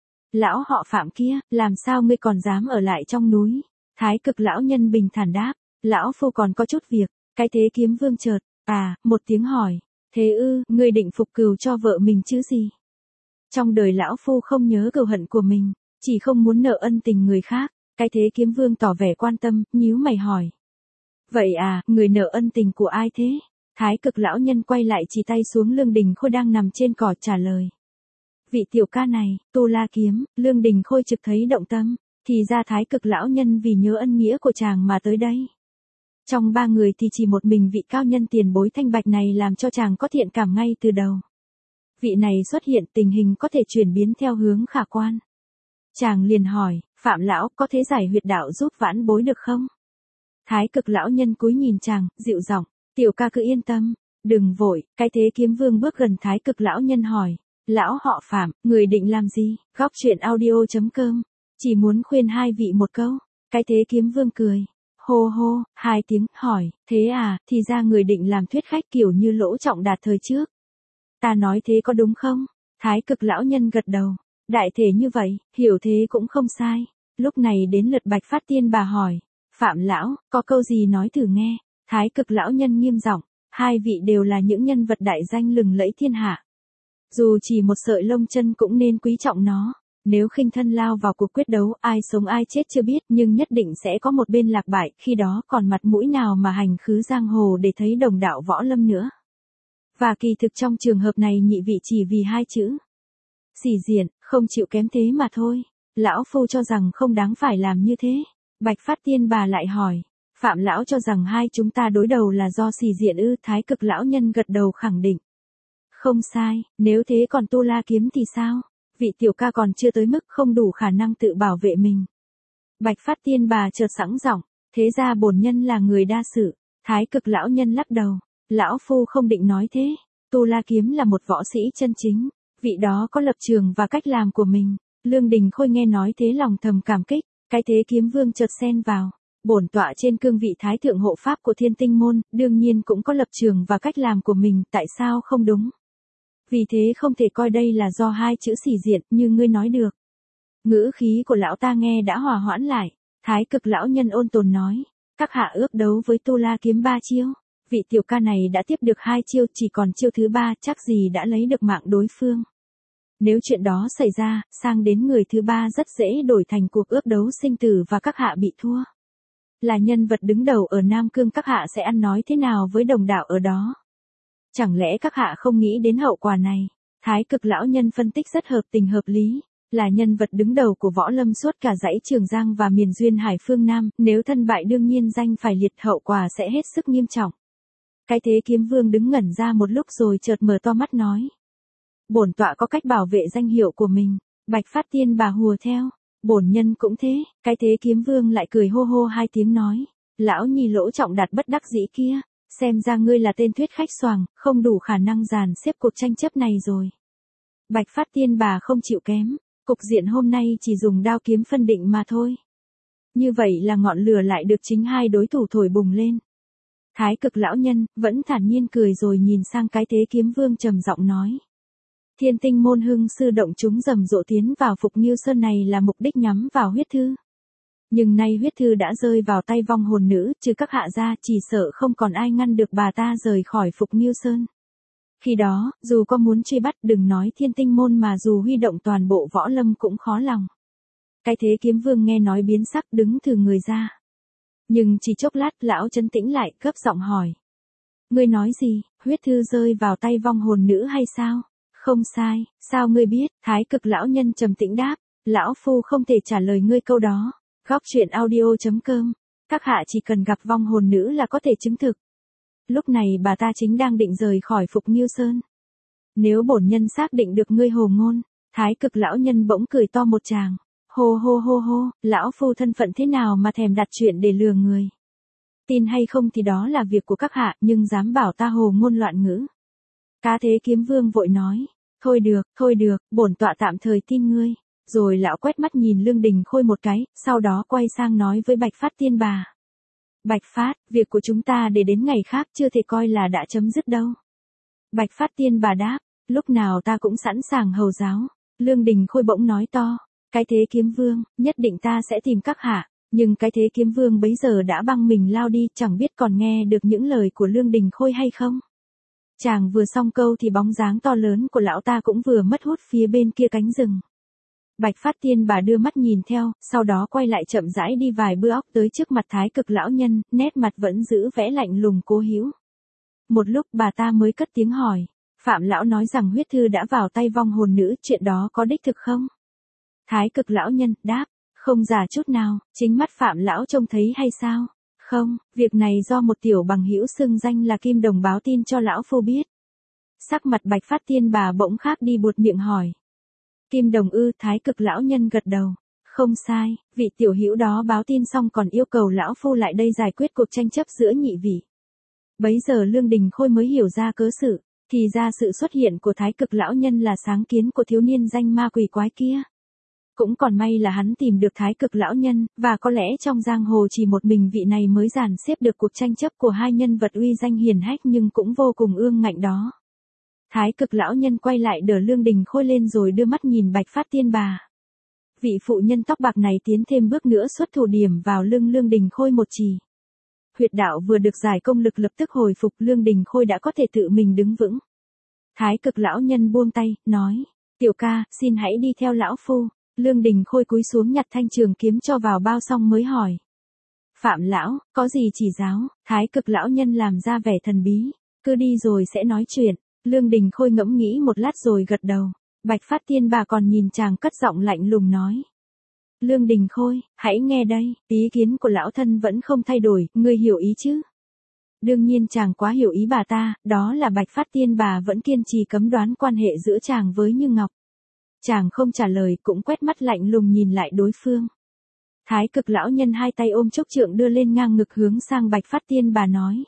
Speaker 1: Lão họ Phạm kia, làm sao ngươi còn dám ở lại trong núi? Thái Cực lão nhân bình thản đáp, lão phu còn có chút việc. Cái Thế Kiếm Vương chợt, một tiếng hỏi, thế ư, ngươi định phục cừu cho vợ mình chứ gì? Trong đời lão phu không nhớ cừu hận của mình, chỉ không muốn nợ ân tình người khác. Cái Thế Kiếm Vương tỏ vẻ quan tâm, nhíu mày hỏi. Vậy người nợ ân tình của ai thế? Thái Cực lão nhân quay lại chỉ tay xuống Lương Đình Khôi đang nằm trên cỏ trả lời. Vị tiểu ca này, Tu La Kiếm. Lương Đình Khôi trực thấy động tâm, thì ra Thái Cực lão nhân vì nhớ ân nghĩa của chàng mà tới đây. Trong ba người thì chỉ một mình vị cao nhân tiền bối thanh bạch này làm cho chàng có thiện cảm ngay từ đầu. Vị này xuất hiện tình hình có thể chuyển biến theo hướng khả quan. Chàng liền hỏi, Phạm lão có thế giải huyệt đạo giúp vãn bối được không? Thái cực lão nhân cúi nhìn chàng, dịu giọng, tiểu ca cứ yên tâm, đừng vội. Cái thế kiếm vương bước gần thái cực lão nhân hỏi, lão họ Phạm, người định làm gì? Góc truyện audio.com, chỉ muốn khuyên hai vị một câu. Cái thế kiếm vương cười, hô hô, hai tiếng, hỏi, thế à, thì ra người định làm thuyết khách kiểu như Lỗ Trọng Đạt thời trước. Ta nói thế có đúng không? Thái cực lão nhân gật đầu, đại thể như vậy, hiểu thế cũng không sai. Lúc này đến lượt Bạch Phát Tiên bà hỏi, Phạm lão, có câu gì nói thử nghe. Thái cực lão nhân nghiêm giọng, hai vị đều là những nhân vật đại danh lừng lẫy thiên hạ. Dù chỉ một sợi lông chân cũng nên quý trọng nó. Nếu khinh thân lao vào cuộc quyết đấu, ai sống ai chết chưa biết, nhưng nhất định sẽ có một bên lạc bại, khi đó còn mặt mũi nào mà hành khứ giang hồ để thấy đồng đạo võ lâm nữa. Và kỳ thực trong trường hợp này nhị vị chỉ vì hai chữ sĩ diện, không chịu kém thế mà thôi. Lão phu cho rằng không đáng phải làm như thế. Bạch Phát Tiên bà lại hỏi, Phạm lão cho rằng hai chúng ta đối đầu là do sĩ diện ư? Thái cực lão nhân gật đầu khẳng định. Không sai, nếu thế còn Tu La kiếm thì sao? Vị tiểu ca còn chưa tới mức không đủ khả năng tự bảo vệ mình. Bạch Phát Tiên bà chợt sẵn giọng, thế ra bổn nhân là người đa sự. Thái cực lão nhân lắc đầu, lão phu không định nói thế. Tu La kiếm là một võ sĩ chân chính, vị đó có lập trường và cách làm của mình. Lương Đình Khôi nghe nói thế lòng thầm cảm kích. Cái thế kiếm vương chợt xen vào, bổn tọa trên cương vị thái thượng hộ pháp của Thiên Tinh môn, đương nhiên cũng có lập trường và cách làm của mình, tại sao không đúng? Vì thế không thể coi đây là do hai chữ sĩ diện như ngươi nói được. Ngữ khí của lão ta nghe đã hòa hoãn lại. Thái cực lão nhân ôn tồn nói, các hạ ước đấu với Tu La kiếm 3 chiêu. Vị tiểu ca này đã tiếp được 2 chiêu, chỉ còn chiêu thứ 3 chắc gì đã lấy được mạng đối phương. Nếu chuyện đó xảy ra, sang đến người thứ 3 rất dễ đổi thành cuộc ước đấu sinh tử và các hạ bị thua. Là nhân vật đứng đầu ở Nam Cương, các hạ sẽ ăn nói thế nào với đồng đạo ở đó? Chẳng lẽ các hạ không nghĩ đến hậu quả này? Thái cực lão nhân phân tích rất hợp tình hợp lý. Là nhân vật đứng đầu của võ lâm suốt cả dãy Trường Giang và miền Duyên Hải phương Nam, nếu thân bại đương nhiên danh phải liệt, hậu quả sẽ hết sức nghiêm trọng. Cái thế kiếm vương đứng ngẩn ra một lúc rồi chợt mở to mắt nói. Bổn tọa có cách bảo vệ danh hiệu của mình. Bạch Phát Tiên bà hùa theo. Bổn nhân cũng thế. Cái thế kiếm vương lại cười hô hô 2 tiếng nói. Lão nhi Lỗ Trọng Đạt bất đắc dĩ kia. Xem ra ngươi là tên thuyết khách xoàng, không đủ khả năng dàn xếp cuộc tranh chấp này rồi. Bạch Phát Tiên bà không chịu kém. Cục diện hôm nay chỉ dùng đao kiếm phân định mà thôi. Như vậy là ngọn lửa lại được chính hai đối thủ thổi bùng lên. Thái cực lão nhân vẫn thản nhiên cười rồi nhìn sang cái thế kiếm vương trầm giọng nói. Thiên Tinh môn hưng sư động chúng rầm rộ tiến vào Phục Nghiêu Sơn này là mục đích nhắm vào huyết thư. Nhưng nay huyết thư đã rơi vào tay vong hồn nữ, trừ các hạ ra chỉ sợ không còn ai ngăn được bà ta rời khỏi Phục Nghiêu Sơn. Khi đó, dù có muốn truy bắt, đừng nói Thiên Tinh môn mà dù huy động toàn bộ võ lâm cũng khó lòng. Cái thế kiếm vương nghe nói biến sắc đứng thừ người ra. Nhưng chỉ chốc lát lão trấn tĩnh lại, gấp giọng hỏi. Ngươi nói gì, huyết thư rơi vào tay vong hồn nữ hay sao? Không sai, sao ngươi biết? Thái cực lão nhân trầm tĩnh đáp, lão phu không thể trả lời ngươi câu đó. Góc truyện audio.com, các hạ chỉ cần gặp vong hồn nữ là có thể chứng thực. Lúc này bà ta chính đang định rời khỏi Phục Nghiêu Sơn. Nếu bổn nhân xác định được ngươi hồ ngôn, thái cực lão nhân bỗng cười to một tràng. Hô hô hô hô, lão phu thân phận thế nào mà thèm đặt chuyện để lừa người. Tin hay không thì đó là việc của các hạ, nhưng dám bảo ta hồ ngôn loạn ngữ. Cá thế kiếm vương vội nói, thôi được, bổn tọa tạm thời tin ngươi. Rồi lão quét mắt nhìn Lương Đình Khôi một cái, sau đó quay sang nói với Bạch Phát Tiên bà. Bạch Phát, việc của chúng ta để đến ngày khác chưa thể coi là đã chấm dứt đâu. Bạch Phát Tiên bà đáp, lúc nào ta cũng sẵn sàng hầu giáo. Lương Đình Khôi bỗng nói to, cái thế kiếm vương, nhất định ta sẽ tìm các hạ. Nhưng cái thế kiếm vương bấy giờ đã băng mình lao đi, chẳng biết còn nghe được những lời của Lương Đình Khôi hay không. Chàng vừa xong câu thì bóng dáng to lớn của lão ta cũng vừa mất hút phía bên kia cánh rừng. Bạch Phát Tiên bà đưa mắt nhìn theo, sau đó quay lại chậm rãi đi vài bước tới trước mặt thái cực lão nhân, nét mặt vẫn giữ vẻ lạnh lùng cố hữu. Một lúc bà ta mới cất tiếng hỏi, Phạm lão nói rằng huyết thư đã vào tay vong hồn nữ, chuyện đó có đích thực không? Thái cực lão nhân đáp, không giả chút nào, chính mắt Phạm lão trông thấy hay sao? Không, việc này do một tiểu bằng hữu xưng danh là Kim Đồng báo tin cho lão phu biết. Sắc mặt Bạch Phát Tiên bà bỗng khác đi, buột miệng hỏi. Kim Đồng ư? Thái cực lão nhân gật đầu. Không sai, vị tiểu hữu đó báo tin xong còn yêu cầu lão phu lại đây giải quyết cuộc tranh chấp giữa nhị vị. Bấy giờ Lương Đình Khôi mới hiểu ra cớ sự, thì ra sự xuất hiện của Thái Cực lão nhân là sáng kiến của thiếu niên danh ma quỷ quái kia. Cũng còn may là hắn tìm được Thái Cực lão nhân, và có lẽ trong giang hồ chỉ một mình vị này mới dàn xếp được cuộc tranh chấp của hai nhân vật uy danh hiển hách nhưng cũng vô cùng ương ngạnh đó. Thái Cực lão nhân quay lại đỡ Lương Đình Khôi lên rồi đưa mắt nhìn Bạch Phát Tiên Bà. Vị phụ nhân tóc bạc này tiến thêm bước nữa xuất thủ điểm vào lưng Lương Đình Khôi một chì. Huyệt đạo vừa được giải công lực lập tức hồi phục, Lương Đình Khôi đã có thể tự mình đứng vững. Thái Cực lão nhân buông tay, nói, tiểu ca, xin hãy đi theo lão phu. Lương Đình Khôi cúi xuống nhặt thanh trường kiếm cho vào bao xong mới hỏi. Phạm lão, có gì chỉ giáo? Thái Cực lão nhân làm ra vẻ thần bí, cứ đi rồi sẽ nói chuyện. Lương Đình Khôi ngẫm nghĩ một lát rồi gật đầu. Bạch Phát Tiên Bà còn nhìn chàng cất giọng lạnh lùng nói. Lương Đình Khôi, hãy nghe đây, ý kiến của lão thân vẫn không thay đổi, ngươi hiểu ý chứ? Đương nhiên chàng quá hiểu ý bà ta, đó là Bạch Phát Tiên Bà vẫn kiên trì cấm đoán quan hệ giữa chàng với Như Ngọc. Chàng không trả lời cũng quét mắt lạnh lùng nhìn lại đối phương. Thái Cực lão nhân hai tay ôm trúc trượng đưa lên ngang ngực hướng sang Bạch Phát Tiên Bà nói.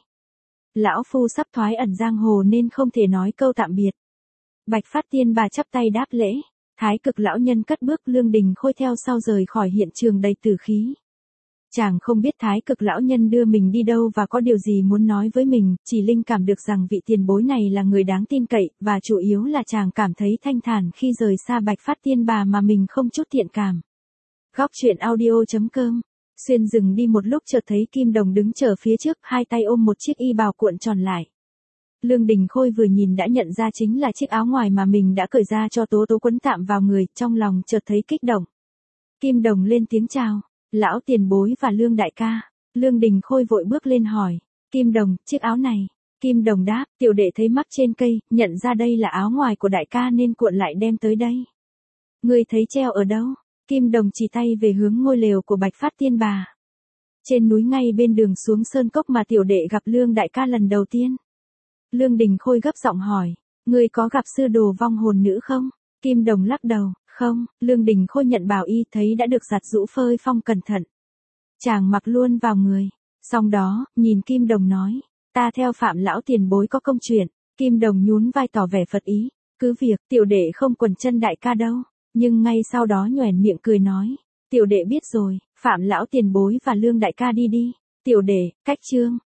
Speaker 1: Lão phu sắp thoái ẩn giang hồ nên không thể nói câu tạm biệt. Bạch Phát Tiên Bà chắp tay đáp lễ. Thái Cực lão nhân cất bước, Lương Đình Khôi theo sau rời khỏi hiện trường đầy tử khí. Chàng không biết Thái Cực lão nhân đưa mình đi đâu và có điều gì muốn nói với mình, chỉ linh cảm được rằng vị tiền bối này là người đáng tin cậy, và chủ yếu là chàng cảm thấy thanh thản khi rời xa Bạch Phát Tiên Bà mà mình không chút thiện cảm. Góc truyện audio.com. Xuyên rừng đi một lúc chợt thấy Kim Đồng đứng chờ phía trước, hai tay ôm một chiếc y bào cuộn tròn lại. Lương Đình Khôi vừa nhìn đã nhận ra chính là chiếc áo ngoài mà mình đã cởi ra cho Tố Tố quấn tạm vào người, trong lòng chợt thấy kích động. Kim Đồng lên tiếng chào, lão tiền bối và Lương đại ca. Lương Đình Khôi vội bước lên hỏi, Kim Đồng, chiếc áo này. Kim Đồng đáp, tiểu đệ thấy mắc trên cây, nhận ra đây là áo ngoài của đại ca nên cuộn lại đem tới đây. Ngươi thấy treo ở đâu? Kim Đồng chỉ tay về hướng ngôi lều của Bạch Phát Tiên Bà. Trên núi ngay bên đường xuống sơn cốc mà tiểu đệ gặp Lương đại ca lần đầu tiên. Lương Đình Khôi gấp giọng hỏi, ngươi có gặp sư đồ vong hồn nữ không? Kim Đồng lắc đầu, không. Lương Đình Khôi nhận bào y thấy đã được giặt rũ phơi phong cẩn thận. Chàng mặc luôn vào người. Xong đó, nhìn Kim Đồng nói, ta theo Phạm lão tiền bối có công chuyện. Kim Đồng nhún vai tỏ vẻ phật ý, cứ việc tiểu đệ không quần chân đại ca đâu. Nhưng ngay sau đó nhoẻn miệng cười nói, tiểu đệ biết rồi, Phạm lão tiền bối và Lương đại ca đi đi. Tiểu đệ, cách chương.